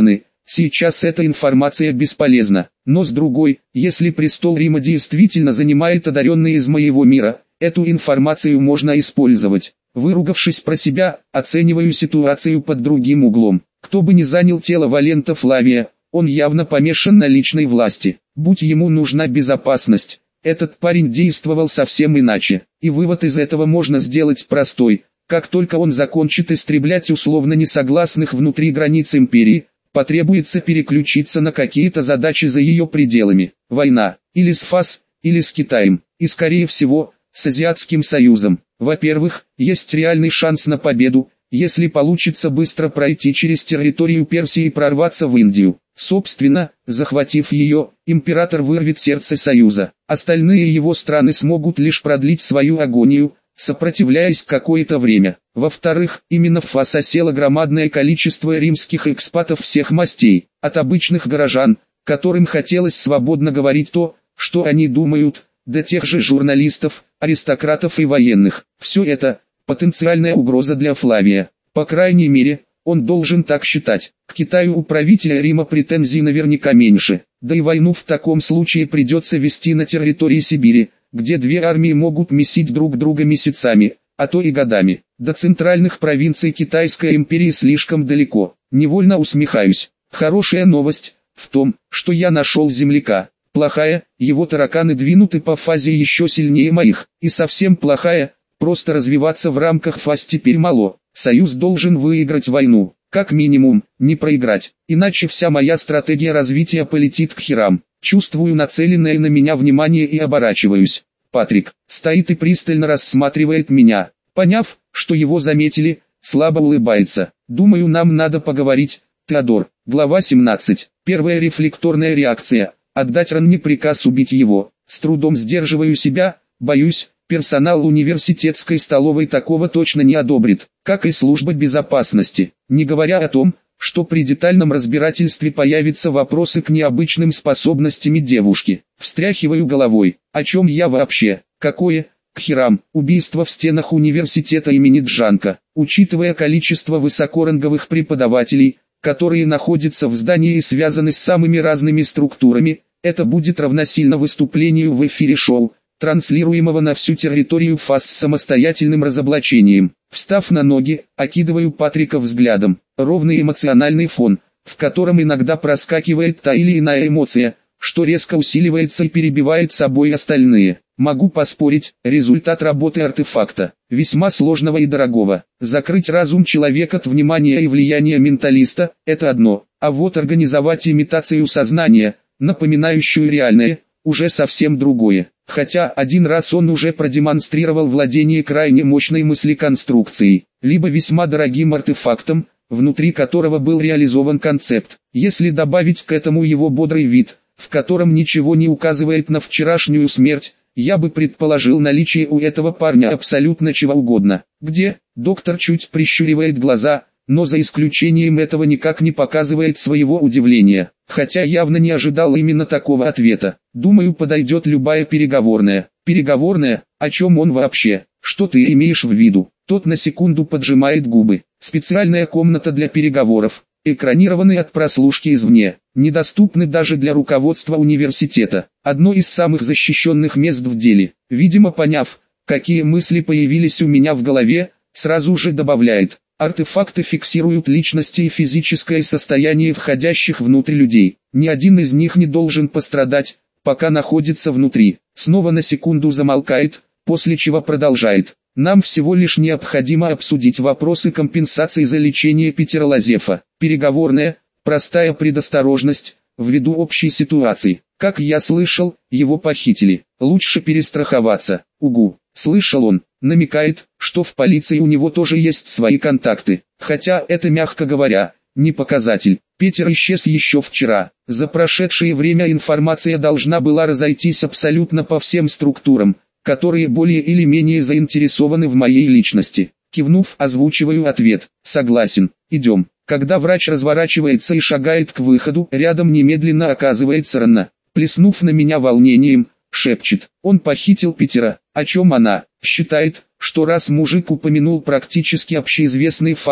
сейчас эта информация бесполезна. Но с другой, если престол Рима действительно занимает одаренные из моего мира, эту информацию можно использовать. Выругавшись про себя, оцениваю ситуацию под другим углом. Кто бы ни занял тело Валента Флавия, он явно помешан на личной власти. Будь ему нужна безопасность, этот парень действовал совсем иначе. И вывод из этого можно сделать простой. Как только он закончит истреблять условно несогласных внутри границ империи, потребуется переключиться на какие-то задачи за ее пределами. Война, или с ФАС, или с Китаем, и скорее всего, с Азиатским Союзом. Во-первых, есть реальный шанс на победу, если получится быстро пройти через территорию Персии и прорваться в Индию. Собственно, захватив ее, император вырвет сердце Союза. Остальные его страны смогут лишь продлить свою агонию, сопротивляясь какое-то время. Во-вторых, именно в ФАС осело громадное количество римских экспатов всех мастей, от обычных горожан, которым хотелось свободно говорить то, что они думают, до тех же журналистов, аристократов и военных. Все это – потенциальная угроза для Флавия. По крайней мере, он должен так считать. К Китаю у правителя Рима претензий наверняка меньше. Да и войну в таком случае придется вести на территории Сибири, где две армии могут месить друг друга месяцами, а то и годами. До центральных провинций Китайской империи слишком далеко. Невольно усмехаюсь. Хорошая новость в том, что я нашел земляка. Плохая, его тараканы двинуты по фазе еще сильнее моих. И совсем плохая, просто развиваться в рамках ФАС теперь мало. Союз должен выиграть войну, как минимум, не проиграть. Иначе вся моя стратегия развития полетит к херам. Чувствую нацеленное на меня внимание и оборачиваюсь. Патрик стоит и пристально рассматривает меня. Поняв, что его заметили, слабо улыбается. Думаю, нам надо поговорить, Теодор. Глава 17. Первая рефлекторная реакция. Отдать Ранне приказ убить его. С трудом сдерживаю себя, боюсь, персонал университетской столовой такого точно не одобрит, как и служба безопасности. Не говоря о том, что при детальном разбирательстве появятся вопросы к необычным способностям девушки. Встряхиваю головой. О чем я вообще? Какое, к херам, убийство в стенах университета имени Джанка? Учитывая количество высокоранговых преподавателей, которые находятся в здании и связаны с самыми разными структурами, это будет равносильно выступлению в эфире шоу, транслируемого на всю территорию ФАС с самостоятельным разоблачением. Встав на ноги, окидываю Патрика взглядом. Ровный эмоциональный фон, в котором иногда проскакивает та или иная эмоция, что резко усиливается и перебивает собой остальные. Могу поспорить, результат работы артефакта, весьма сложного и дорогого. Закрыть разум человека от внимания и влияния менталиста – это одно, а вот организовать имитацию сознания, напоминающую реальное, уже совсем другое. Хотя один раз он уже продемонстрировал владение крайне мощной мыслеконструкцией, либо весьма дорогим артефактом, внутри которого был реализован концепт. Если добавить к этому его бодрый вид, в котором ничего не указывает на вчерашнюю смерть, я бы предположил наличие у этого парня абсолютно чего угодно. Где? Доктор чуть прищуривает глаза, но за исключением этого никак не показывает своего удивления. Хотя явно не ожидал именно такого ответа. Думаю, подойдет любая переговорная. Переговорная? О чем он вообще? Что ты имеешь в виду? Тот на секунду поджимает губы. Специальная комната для переговоров, экранированный от прослушки извне, недоступны даже для руководства университета. Одно из самых защищенных мест в деле. Видимо, поняв, какие мысли появились у меня в голове, сразу же добавляет: артефакты фиксируют личности и физическое состояние входящих внутрь людей. Ни один из них не должен пострадать, пока находится внутри. Снова на секунду замолкает, после чего продолжает. Нам всего лишь необходимо обсудить вопросы компенсации за лечение Питера Лазефа. Переговорная, простая предосторожность, ввиду общей ситуации. Как я слышал, его похитили. Лучше перестраховаться. Угу. Слышал он, намекает, что в полиции у него тоже есть свои контакты. Хотя это, мягко говоря, не показатель. Питер исчез еще вчера. За прошедшее время информация должна была разойтись абсолютно по всем структурам, которые более или менее заинтересованы в моей личности. Кивнув, озвучиваю ответ. Согласен, идем. Когда врач разворачивается и шагает к выходу, рядом немедленно оказывается Ранна. Плеснув на меня волнением, шепчет: он похитил Питера. О чем она? Считает, что раз мужик упомянул практически общеизвестный факт,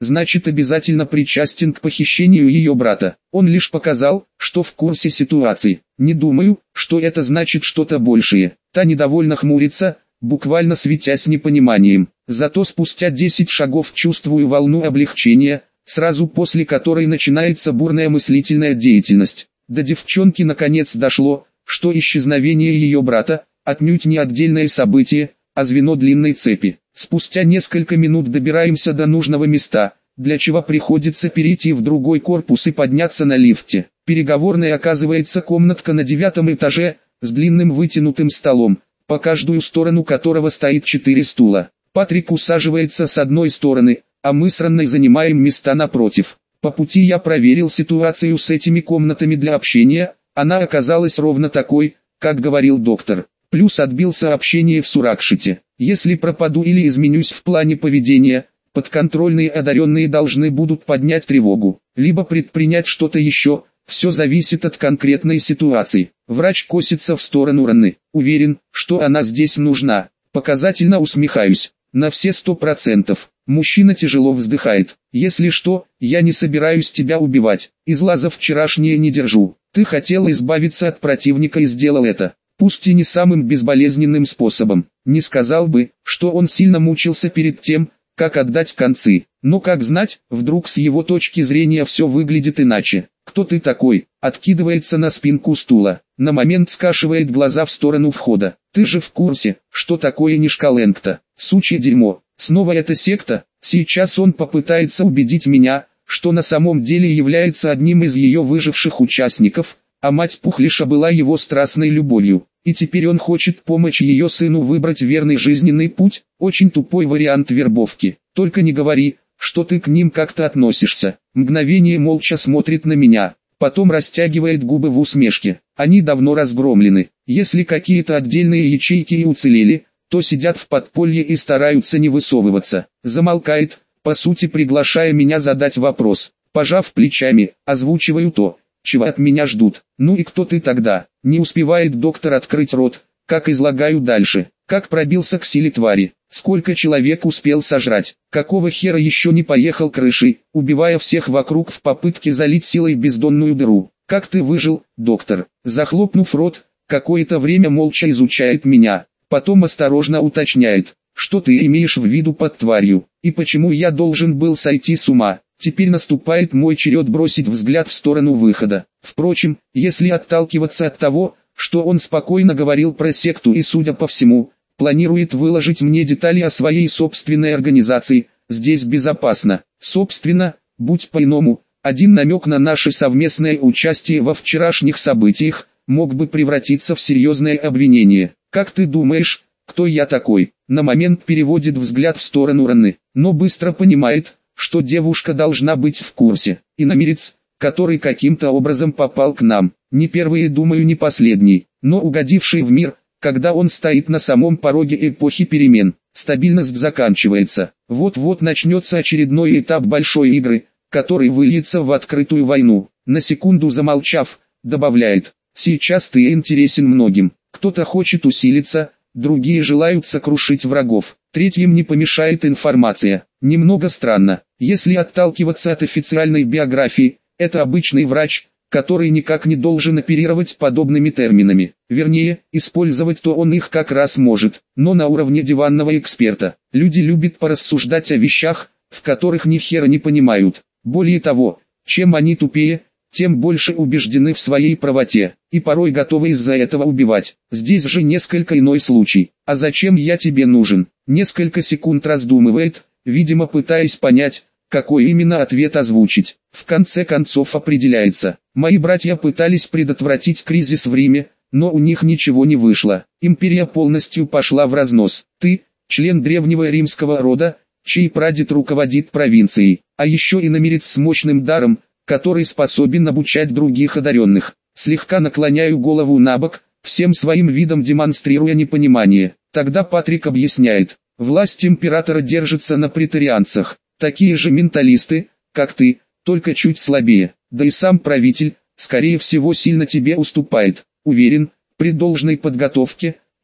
значит обязательно причастен к похищению ее брата. Он лишь показал, что в курсе ситуации. Не думаю, что это значит что-то большее. Та недовольно хмурится, буквально светясь непониманием. Зато спустя 10 шагов чувствую волну облегчения, сразу после которой начинается бурная мыслительная деятельность. До девчонки наконец дошло, что исчезновение ее брата – отнюдь не отдельное событие, а звено длинной цепи. Спустя несколько минут добираемся до нужного места, для чего приходится перейти в другой корпус и подняться на лифте. Переговорная оказывается комнатка на 9 этаже, с длинным вытянутым столом, по каждую сторону которого стоит 4 стула. Патрик усаживается с одной стороны, а мы с Ранной занимаем места напротив. По пути я проверил ситуацию с этими комнатами для общения, она оказалась ровно такой, как говорил доктор. Плюс отбил сообщение в Суракшите. Если пропаду или изменюсь в плане поведения, подконтрольные одаренные должны будут поднять тревогу, либо предпринять что-то еще, все зависит от конкретной ситуации. Врач косится в сторону Ранны, уверен, что она здесь нужна. Показательно усмехаюсь, на все 100%. Мужчина тяжело вздыхает. Если что, я не собираюсь тебя убивать, и зла за вчерашнее не держу. Ты хотел избавиться от противника и сделал это. Пусть и не самым безболезненным способом. Не сказал бы, что он сильно мучился перед тем, как отдать концы. Но как знать, вдруг с его точки зрения все выглядит иначе. Кто ты такой? Откидывается на спинку стула. На момент скашивает глаза в сторону входа. Ты же в курсе, что такое Нишкаленгта? Сучье дерьмо. Снова эта секта? Сейчас он попытается убедить меня, что на самом деле является одним из ее выживших участников, а мать Пухлиша была его страстной любовью, и теперь он хочет помочь ее сыну выбрать верный жизненный путь. Очень тупой вариант вербовки. Только не говори, что ты к ним как-то относишься. Мгновение молча смотрит на меня, потом растягивает губы в усмешке. Они давно разгромлены. Если какие-то отдельные ячейки и уцелели, то сидят в подполье и стараются не высовываться. Замолкает, по сути приглашая меня задать вопрос. Пожав плечами, озвучиваю то, чего от меня ждут. Ну и кто ты тогда? Не успевает доктор открыть рот, как излагаю дальше. Как пробился к силе твари, сколько человек успел сожрать, какого хера еще не поехал крышей, убивая всех вокруг в попытке залить силой бездонную дыру. Как ты выжил, доктор? Захлопнув рот, какое-то время молча изучает меня, потом осторожно уточняет, что ты имеешь в виду под тварью, и почему я должен был сойти с ума. Теперь наступает мой черед бросить взгляд в сторону выхода. Впрочем, если отталкиваться от того, что он спокойно говорил про секту и, судя по всему, планирует выложить мне детали о своей собственной организации, здесь безопасно. Собственно, будь по-иному, один намек на наше совместное участие во вчерашних событиях мог бы превратиться в серьезное обвинение. Как ты думаешь, кто я такой? На момент переводит взгляд в сторону Ранны, но быстро понимает, что девушка должна быть в курсе. Иномерец, который каким-то образом попал к нам, не первый и, думаю, не последний, но угодивший в мир, когда он стоит на самом пороге эпохи перемен. Стабильность заканчивается. Вот-вот начнется очередной этап большой игры, который выльется в открытую войну. На секунду замолчав, добавляет: сейчас ты интересен многим. Кто-то хочет усилиться, другие желают сокрушить врагов. Третьим не помешает информация. Немного странно, если отталкиваться от официальной биографии, это обычный врач, который никак не должен оперировать подобными терминами. Вернее, использовать-то он их как раз может, но на уровне диванного эксперта. Люди любят порассуждать о вещах, в которых ни хера не понимают. Более того, чем они тупее, тем больше убеждены в своей правоте, и порой готовы из-за этого убивать. Здесь же несколько иной случай. А зачем я тебе нужен? Несколько секунд раздумывает, видимо пытаясь понять, какой именно ответ озвучить. В конце концов определяется. Мои братья пытались предотвратить кризис в Риме, но у них ничего не вышло. Империя полностью пошла в разнос. Ты, член древнего римского рода, чей прадед руководит провинцией, а еще иномерец с мощным даром, который способен обучать других одаренных. Слегка наклоняю голову набок, всем своим видом демонстрируя непонимание. Тогда Патрик объясняет: власть императора держится на претарианцах, такие же менталисты, как ты, только чуть слабее. Да и сам правитель, скорее всего, сильно тебе уступает. Уверен, при должной подготовке,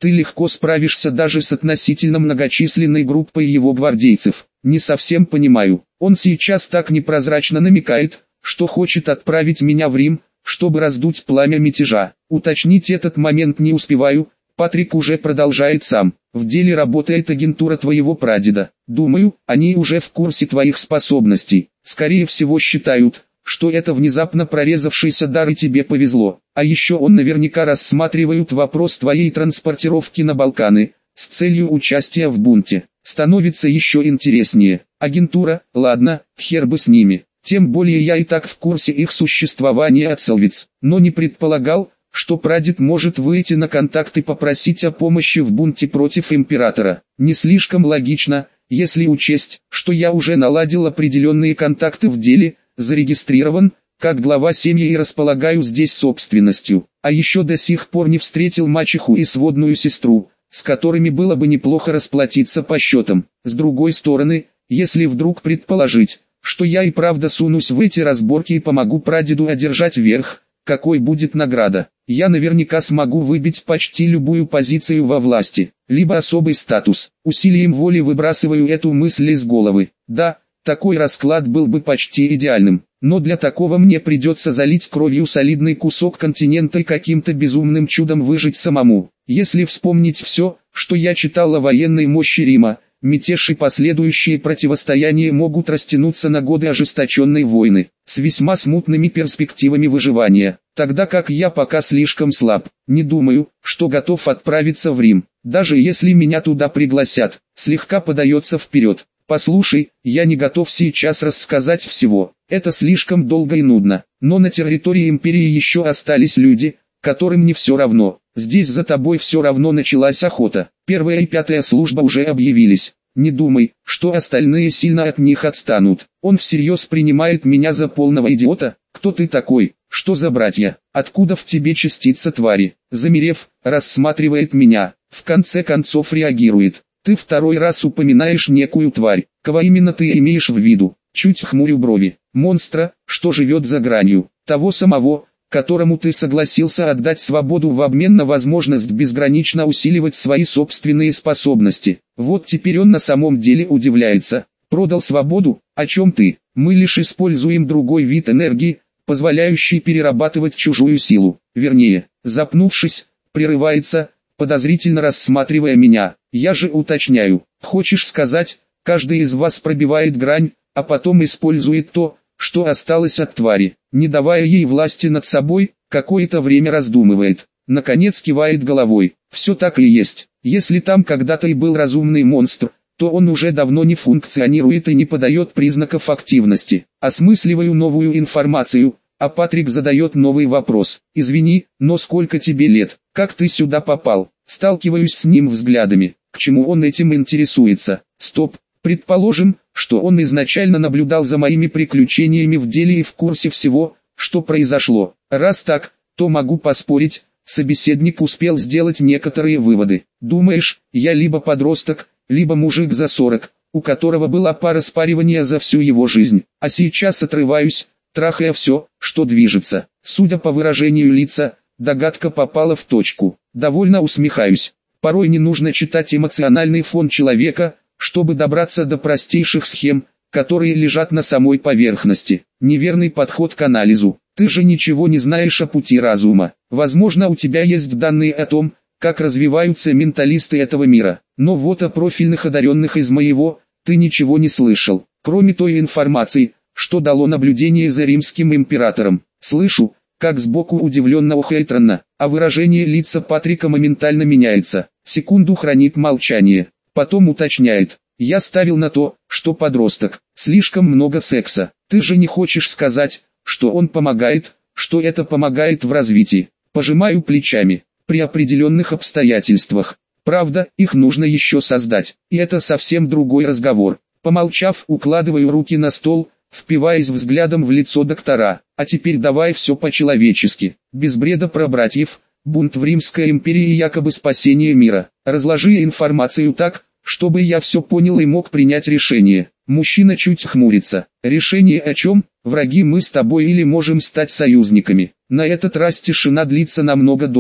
Ты легко справишься даже с относительно многочисленной группой его гвардейцев. Не совсем понимаю. Он сейчас так непрозрачно намекает, что хочет отправить меня в Рим, чтобы раздуть пламя мятежа. Уточнить этот момент не успеваю. Патрик уже продолжает сам. В деле работает агентура твоего прадеда. Думаю, они уже в курсе твоих способностей. Скорее всего считают, что это внезапно прорезавшийся дар и тебе повезло. А еще он наверняка рассматривают вопрос твоей транспортировки на Балканы, с целью участия в бунте. Становится еще интереснее. Агентура, ладно, хер бы с ними. Тем более я и так в курсе их существования от Селвиц. Но не предполагал, что прадед может выйти на контакт и попросить о помощи в бунте против императора. Не слишком логично, если учесть, что я уже наладил определенные контакты в деле, зарегистрирован, как глава семьи и располагаю здесь собственностью. А еще до сих пор не встретил мачеху и сводную сестру, с которыми было бы неплохо расплатиться по счетам. С другой стороны, если вдруг предположить, что я и правда сунусь в эти разборки и помогу прадеду одержать верх, какой будет награда? Я наверняка смогу выбить почти любую позицию во власти, либо особый статус. Усилием воли выбрасываю эту мысль из головы. Да, такой расклад был бы почти идеальным, но для такого мне придется залить кровью солидный кусок континента и каким-то безумным чудом выжить самому. Если вспомнить все, что я читал о военной мощи Рима, мятеж и последующие противостояния могут растянуться на годы ожесточенной войны, с весьма смутными перспективами выживания, тогда как я пока слишком слаб. Не думаю, что готов отправиться в Рим, даже если меня туда пригласят. Слегка подается вперед. Послушай, я не готов сейчас рассказать всего, это слишком долго и нудно, но на территории империи еще остались люди, которым не все равно. Здесь за тобой все равно началась охота. 1-я и 5-я служба уже объявились. Не думай, что остальные сильно от них отстанут. Он всерьез принимает меня за полного идиота. Кто ты такой? Что за братья? Откуда в тебе частица твари? Замерев, рассматривает меня. В конце концов реагирует. Ты второй раз упоминаешь некую тварь. Кого именно ты имеешь в виду? Чуть хмурю брови. Монстра, что живет за гранью. Того самого, которому ты согласился отдать свободу в обмен на возможность безгранично усиливать свои собственные способности. Вот теперь он на самом деле удивляется. Продал свободу? О чем ты? Мы лишь используем другой вид энергии, позволяющий перерабатывать чужую силу. Вернее, запнувшись, прерывается, подозрительно рассматривая меня. Я же уточняю. Хочешь сказать, каждый из вас пробивает грань, а потом использует то, что осталось от твари, не давая ей власти над собой, какое-то время раздумывает. Наконец кивает головой. Все так и есть. Если там когда-то и был разумный монстр, то он уже давно не функционирует и не подает признаков активности. Осмысливаю новую информацию, а Патрик задает новый вопрос. Извини, но сколько тебе лет? Как ты сюда попал? Сталкиваюсь с ним взглядами. К чему он этим интересуется? Стоп. Предположим, что он изначально наблюдал за моими приключениями в деле и в курсе всего, что произошло. Раз так, то могу поспорить, собеседник успел сделать некоторые выводы. Думаешь, я либо подросток, либо мужик за 40, у которого была пара спаривания за всю его жизнь, а сейчас отрываюсь, трахая все, что движется. Судя по выражению лица, догадка попала в точку. Довольно усмехаюсь. Порой не нужно читать эмоциональный фон человека, чтобы добраться до простейших схем, которые лежат на самой поверхности. Неверный подход к анализу. Ты же ничего не знаешь о пути разума. Возможно, у тебя есть данные о том, как развиваются менталисты этого мира. Но вот о профильных одаренных из моего, ты ничего не слышал. Кроме той информации, что дало наблюдение за римским императором. Слышу, как сбоку удивленно охает Ранна, а выражение лица Патрика моментально меняется. Секунду хранит молчание. Потом уточняет. Я ставил на то, что подросток. Слишком много секса. Ты же не хочешь сказать, что он помогает, что это помогает в развитии. Пожимаю плечами. При определенных обстоятельствах. Правда, их нужно еще создать. И это совсем другой разговор. Помолчав, укладываю руки на стол, впиваясь взглядом в лицо доктора. А теперь давай все по-человечески. Без бреда про братьев. Бунт в Римской империи и якобы спасение мира. Разложи информацию так, чтобы я все понял и мог принять решение. Мужчина чуть хмурится. Решение о чем? Враги мы с тобой или можем стать союзниками? На этот раз тишина длится намного дольше.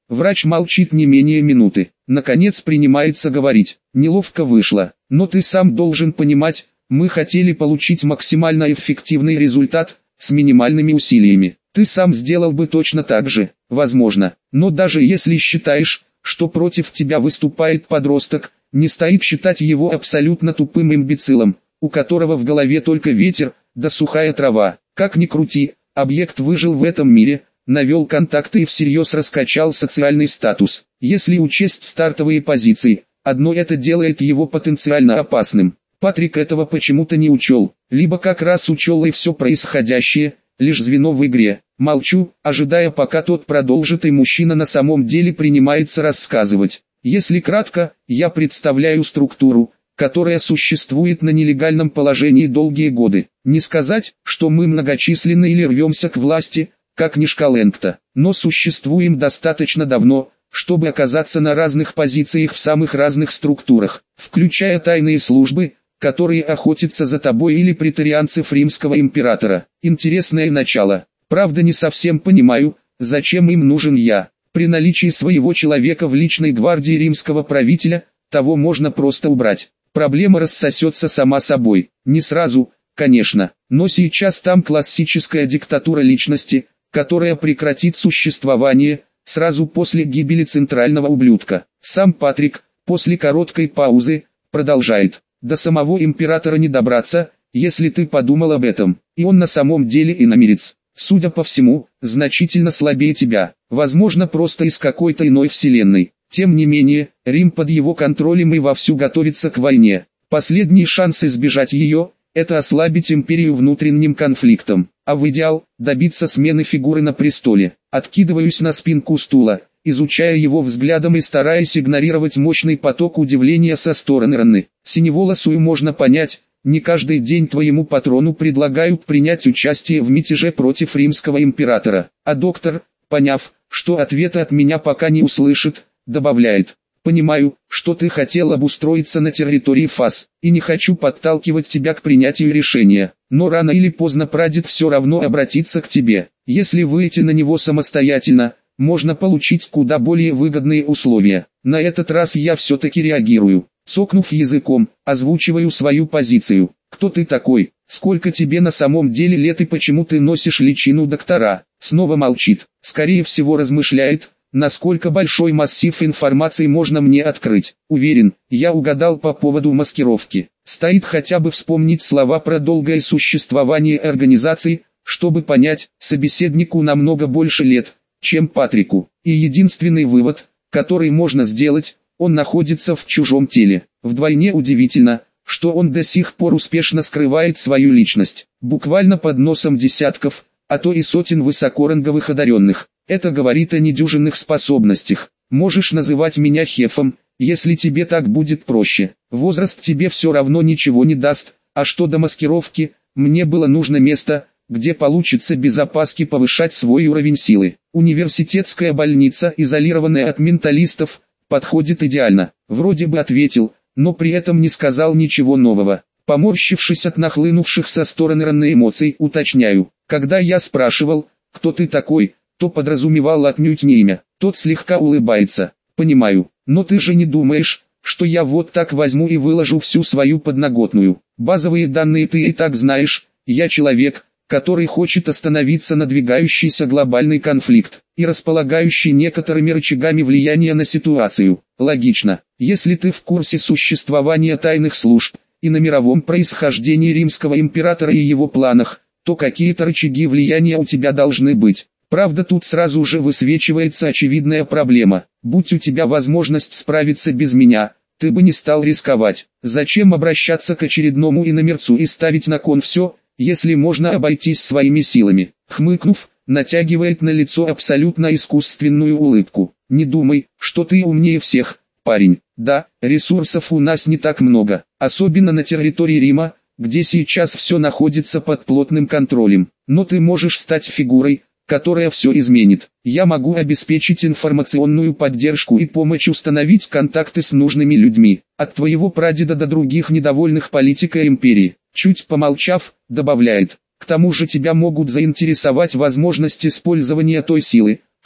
Врач молчит не менее минуты. Наконец принимается говорить. Неловко вышло. Но ты сам должен понимать, мы хотели получить максимально эффективный результат, с минимальными усилиями. Ты сам сделал бы точно так же, возможно. Но даже если считаешь, что против тебя выступает подросток, не стоит считать его абсолютно тупым имбецилом, у которого в голове только ветер, да сухая трава. Как ни крути, объект выжил в этом мире, навел контакты и всерьез раскачал социальный статус. Если учесть стартовые позиции, одно это делает его потенциально опасным. Патрик этого почему-то не учел, либо как раз учел и все происходящее, лишь звено в игре. Молчу, ожидая пока тот продолжит, и мужчина на самом деле принимается рассказывать. Если кратко, я представляю структуру, которая существует на нелегальном положении долгие годы. Не сказать, что мы многочисленны или рвемся к власти, как Нишкаленгта, но существуем достаточно давно, чтобы оказаться на разных позициях в самых разных структурах, включая тайные службы, которые охотятся за тобой, или претарианцев римского императора. Интересное начало. Правда, не совсем понимаю, зачем им нужен я. При наличии своего человека в личной гвардии римского правителя, того можно просто убрать. Проблема рассосется сама собой. Не сразу, конечно, но сейчас там классическая диктатура личности, которая прекратит существование сразу после гибели центрального ублюдка. Сам Патрик, после короткой паузы, продолжает. До самого императора не добраться, если ты подумал об этом. И он на самом деле иномирец. Судя по всему, значительно слабее тебя. Возможно, просто из какой-то иной вселенной. Тем не менее, Рим под его контролем и вовсю готовится к войне. Последний шанс избежать ее – это ослабить империю внутренним конфликтом. А в идеал – добиться смены фигуры на престоле. Откидываюсь на спинку стула, изучая его взглядом и стараясь игнорировать мощный поток удивления со стороны Ранны. Синеволосую можно понять. Не каждый день твоему патрону предлагают принять участие в мятеже против римского императора. А доктор, поняв, что ответа от меня пока не услышит, добавляет: «Понимаю, что ты хотел обустроиться на территории ФАС, и не хочу подталкивать тебя к принятию решения, но рано или поздно прадед все равно обратится к тебе. Если выйти на него самостоятельно, можно получить куда более выгодные условия. На этот раз я все-таки реагирую». Цокнув языком, озвучиваю свою позицию. «Кто ты такой? Сколько тебе на самом деле лет и почему ты носишь личину доктора?» Снова молчит. Скорее всего размышляет, насколько большой массив информации можно мне открыть. Уверен, я угадал по поводу маскировки. Стоит хотя бы вспомнить слова про долгое существование организации, чтобы понять, собеседнику намного больше лет, чем Патрику. И единственный вывод, который можно сделать: он находится в чужом теле. Вдвойне удивительно, что он до сих пор успешно скрывает свою личность, буквально под носом десятков, а то и сотен высокоранговых одаренных. Это говорит о недюжинных способностях. Можешь называть меня Хефом, если тебе так будет проще. Возраст тебе все равно ничего не даст, а что до маскировки, мне было нужно место, где получится без опаски повышать свой уровень силы. Университетская больница, изолированная от менталистов, подходит идеально. Вроде бы ответил, но при этом не сказал ничего нового. Поморщившись от нахлынувших со стороны Ранны эмоций, уточняю: когда я спрашивал, кто ты такой, то подразумевал отнюдь не имя. Тот слегка улыбается. Понимаю, но ты же не думаешь, что я вот так возьму и выложу всю свою подноготную. Базовые данные ты и так знаешь. Я человек, который хочет остановиться надвигающийся глобальный конфликт, и располагающий некоторыми рычагами влияния на ситуацию. Логично, если ты в курсе существования тайных служб, и на мировом происхождении римского императора и его планах, то какие-то рычаги влияния у тебя должны быть. Правда, тут сразу же высвечивается очевидная проблема. Будь у тебя возможность справиться без меня, ты бы не стал рисковать. Зачем обращаться к очередному иномерцу и ставить на кон все, если можно обойтись своими силами? Хмыкнув, натягивает на лицо абсолютно искусственную улыбку. Не думай, что ты умнее всех, парень. Да, ресурсов у нас не так много, особенно на территории Рима, где сейчас все находится под плотным контролем. Но ты можешь стать фигурой, которая все изменит. Я могу обеспечить информационную поддержку и помочь установить контакты с нужными людьми. От твоего прадеда до других недовольных политикой империи. Чуть помолчав, добавляет: к тому же тебя могут заинтересовать возможность использования той силы,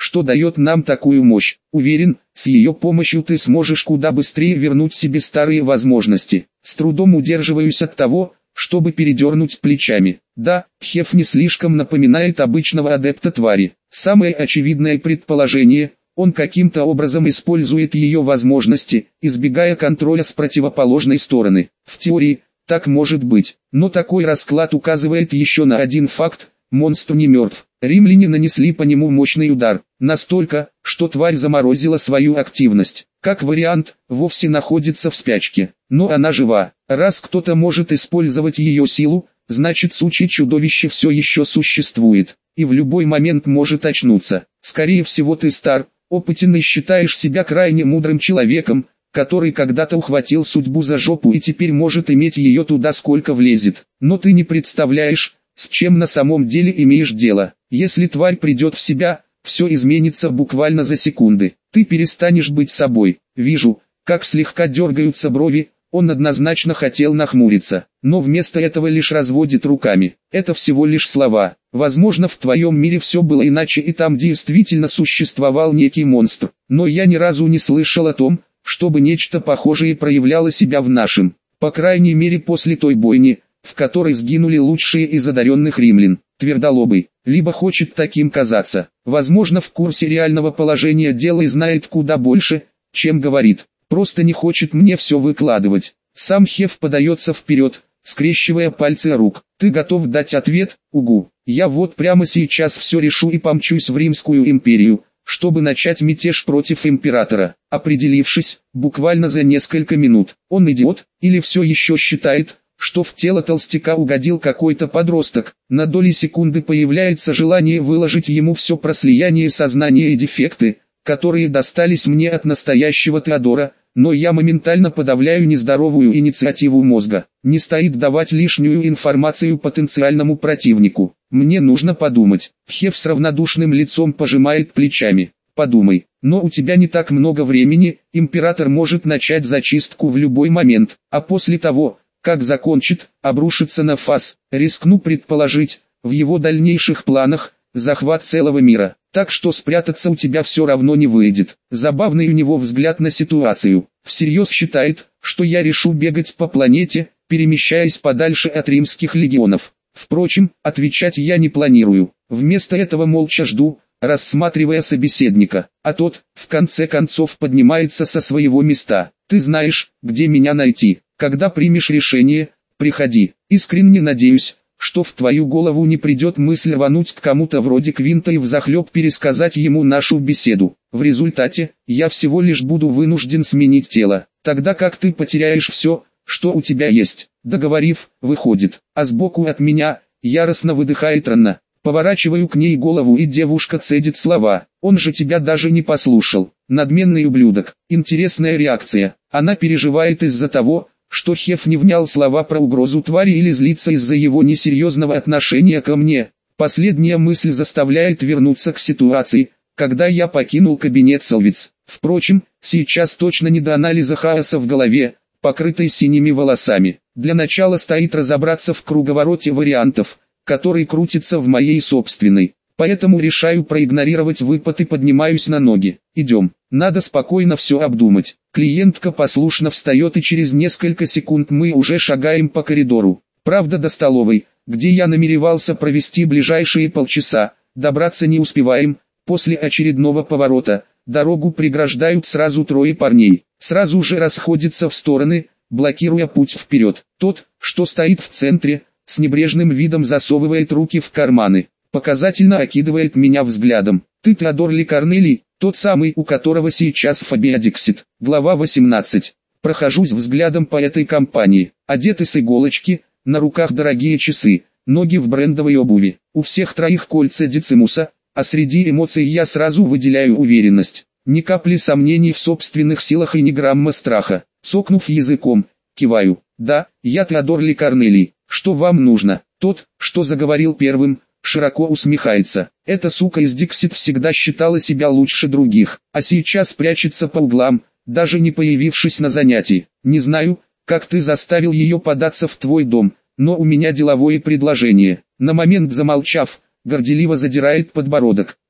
что дает нам такую мощь. Уверен, с ее помощью ты сможешь куда быстрее вернуть себе старые возможности. С трудом удерживаюсь от того, чтобы передернуть плечами. Да, Хеф не слишком напоминает обычного адепта твари. Самое очевидное предположение – он каким-то образом использует ее возможности, избегая контроля с противоположной стороны. В теории, так может быть, но такой расклад указывает еще на один факт – монстр не мертв. Римляне нанесли по нему мощный удар, настолько, что тварь заморозила свою активность. Как вариант, вовсе находится в спячке, но она жива. Раз кто-то может использовать ее силу, значит сучье чудовище все еще существует, и в любой момент может очнуться. Скорее всего ты стар, опытен и считаешь себя крайне мудрым человеком, который когда-то ухватил судьбу за жопу и теперь может иметь ее туда сколько влезет. Но ты не представляешь, с чем на самом деле имеешь дело. Если тварь придет в себя, все изменится буквально за секунды. Ты перестанешь быть собой. Вижу, как слегка дергаются брови, он однозначно хотел нахмуриться, но вместо этого лишь разводит руками. Это всего лишь слова. Возможно, в твоем мире все было иначе и там действительно существовал некий монстр. Но я ни разу не слышал о том, чтобы нечто похожее проявляло себя в нашем. По крайней мере после той бойни, в которой сгинули лучшие из одаренных римлян. Твердолобый, либо хочет таким казаться, возможно в курсе реального положения дела и знает куда больше, чем говорит, просто не хочет мне все выкладывать. Сам Хеф подается вперед, скрещивая пальцы рук. Ты готов дать ответ? Угу. Я вот прямо сейчас все решу и помчусь в Римскую империю, чтобы начать мятеж против императора. Определившись, буквально за несколько минут, он идиот, или все еще считает, что в тело толстяка угодил какой-то подросток. На доли секунды появляется желание выложить ему все про слияние сознания и дефекты, которые достались мне от настоящего Теодора, но я моментально подавляю нездоровую инициативу мозга. Не стоит давать лишнюю информацию потенциальному противнику. Мне нужно подумать. Хеф с равнодушным лицом пожимает плечами. Подумай, но у тебя не так много времени, император может начать зачистку в любой момент, а после того, как закончит, обрушится на Фас. Рискну предположить, в его дальнейших планах, захват целого мира, так что спрятаться у тебя все равно не выйдет. Забавный у него взгляд на ситуацию. Всерьез считает, что я решу бегать по планете, перемещаясь подальше от римских легионов. Впрочем, отвечать я не планирую. Вместо этого молча жду, рассматривая собеседника, а тот, в конце концов, поднимается со своего места. Ты знаешь, где меня найти. Когда примешь решение, приходи. Искренне надеюсь, что в твою голову не придет мысль рвануть к кому-то вроде Квинта и взахлеб пересказать ему нашу беседу. В результате, я всего лишь буду вынужден сменить тело, тогда как ты потеряешь все, что у тебя есть. Договорив, выходит, а сбоку от меня, яростно выдыхает Ранна. Поворачиваю к ней голову, и девушка цедит слова. Он же тебя даже не послушал. Надменный ублюдок. Интересная реакция. Она переживает из-за того, что Хеф не внял слова про угрозу твари или злится из-за его несерьезного отношения ко мне. Последняя мысль заставляет вернуться к ситуации, когда я покинул кабинет Салвиц. Впрочем, сейчас точно не до анализа хаоса в голове, покрытой синими волосами. Для начала стоит разобраться в круговороте вариантов, который крутится в моей собственной. Поэтому решаю проигнорировать выпад и поднимаюсь на ноги. Идем. Надо спокойно все обдумать. Клиентка послушно встает, и через несколько секунд мы уже шагаем по коридору. Правда, до столовой, где я намеревался провести ближайшие полчаса, добраться не успеваем. После очередного поворота, дорогу преграждают сразу трое парней. Сразу же расходятся в стороны, блокируя путь вперед. Тот, что стоит в центре, с небрежным видом засовывает руки в карманы. Показательно окидывает меня взглядом. Ты Теодор Ли Корнелий, тот самый, у которого сейчас Фабия Диксит. Глава 18. Прохожусь взглядом по этой компании. Одеты с иголочки, на руках дорогие часы, ноги в брендовой обуви. У всех троих кольца Децимуса, а среди эмоций я сразу выделяю уверенность. Ни капли сомнений в собственных силах и ни грамма страха. Цокнув языком, киваю. Да, я Теодор Ли Корнелий. Что вам нужно? Тот, что заговорил первым, широко усмехается. Эта сука из Диксит всегда считала себя лучше других, а сейчас прячется по углам, даже не появившись на занятии. Не знаю, как ты заставил ее податься в твой дом, но у меня деловое предложение. На момент замолчав, горделиво задирает подбородок.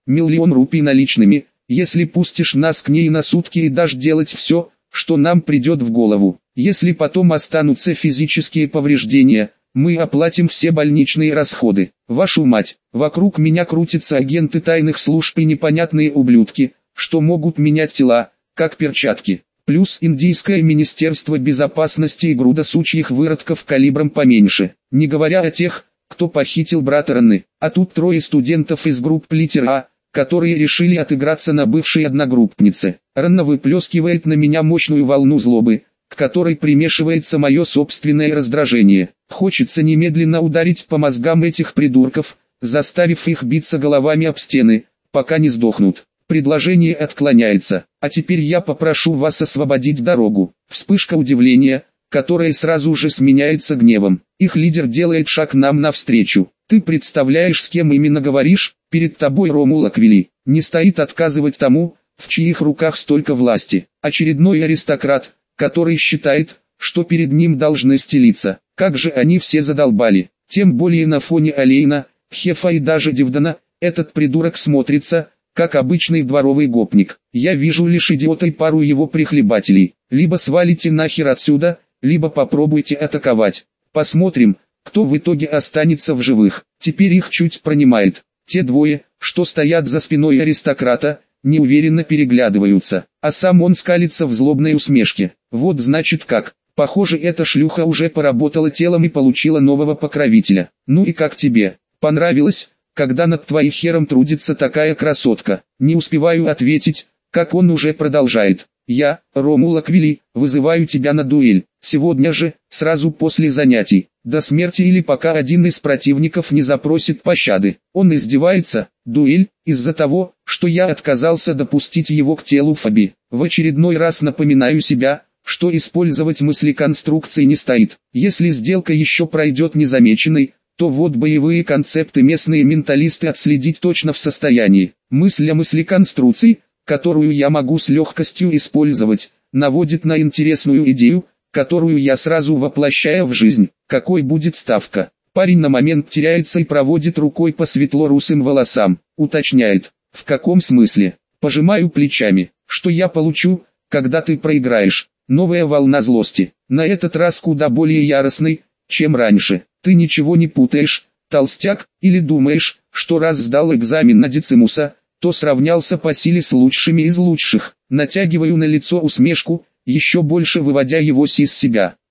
1 000 000 рупий наличными, если пустишь нас к ней на сутки и дашь делать все, что нам придет в голову. Если потом останутся физические повреждения, мы оплатим все больничные расходы. Вашу мать, вокруг меня крутятся агенты тайных служб и непонятные ублюдки, что могут менять тела, как перчатки. Плюс индийское министерство безопасности и груда сучьих выродков калибром поменьше. Не говоря о тех, кто похитил брата Ранны. А тут 3 студентов из группы Литер А, которые решили отыграться на бывшей одногруппнице. Ранна выплескивает на меня мощную волну злобы, к которой примешивается мое собственное раздражение. Хочется немедленно ударить по мозгам этих придурков, заставив их биться головами об стены, пока не сдохнут. Предложение отклоняется. А теперь я попрошу вас освободить дорогу. Вспышка удивления, которая сразу же сменяется гневом. Их лидер делает шаг нам навстречу. Ты представляешь, с кем именно говоришь? Перед тобой Ромул Аквили. Не стоит отказывать тому, в чьих руках столько власти. Очередной аристократ, который считает, что перед ним должны стелиться. Как же они все задолбали. Тем более на фоне Алейна, Хефа и даже Дивдана, этот придурок смотрится, как обычный дворовый гопник. Я вижу лишь идиота и пару его прихлебателей. Либо свалите нахер отсюда, либо попробуйте атаковать. Посмотрим, кто в итоге останется в живых. Теперь их чуть пронимает. Те двое, что стоят за спиной аристократа, неуверенно переглядываются, а сам он скалится в злобной усмешке. Вот значит как. Похоже, эта шлюха уже поработала телом и получила нового покровителя. Ну и как тебе? Понравилось, когда над твоим хером трудится такая красотка? Не успеваю ответить, как он уже продолжает. Я, Ромул Аквили, вызываю тебя на дуэль. Сегодня же, сразу после занятий. До смерти или пока один из противников не запросит пощады. Он издевается. Дуэль, из-за того, что я отказался допустить его к телу Фаби. В очередной раз напоминаю себя, что использовать мыслеконструкции не стоит. Если сделка еще пройдет незамеченной, то вот боевые концепты местные менталисты отследить точно в состоянии. Мысль о мыслеконструкции, которую я могу с легкостью использовать, наводит на интересную идею, которую я сразу воплощаю в жизнь. Какой будет ставка? Парень на момент теряется и проводит рукой по светло-русым волосам. Уточняет. В каком смысле? Пожимаю плечами. Что я получу, когда ты проиграешь? Новая волна злости. На этот раз куда более яростной, чем раньше. Ты ничего не путаешь, толстяк, или думаешь, что раз сдал экзамен на Децимуса, то сравнялся по силе с лучшими из лучших. Натягиваю на лицо усмешку, еще больше выводя его из себя.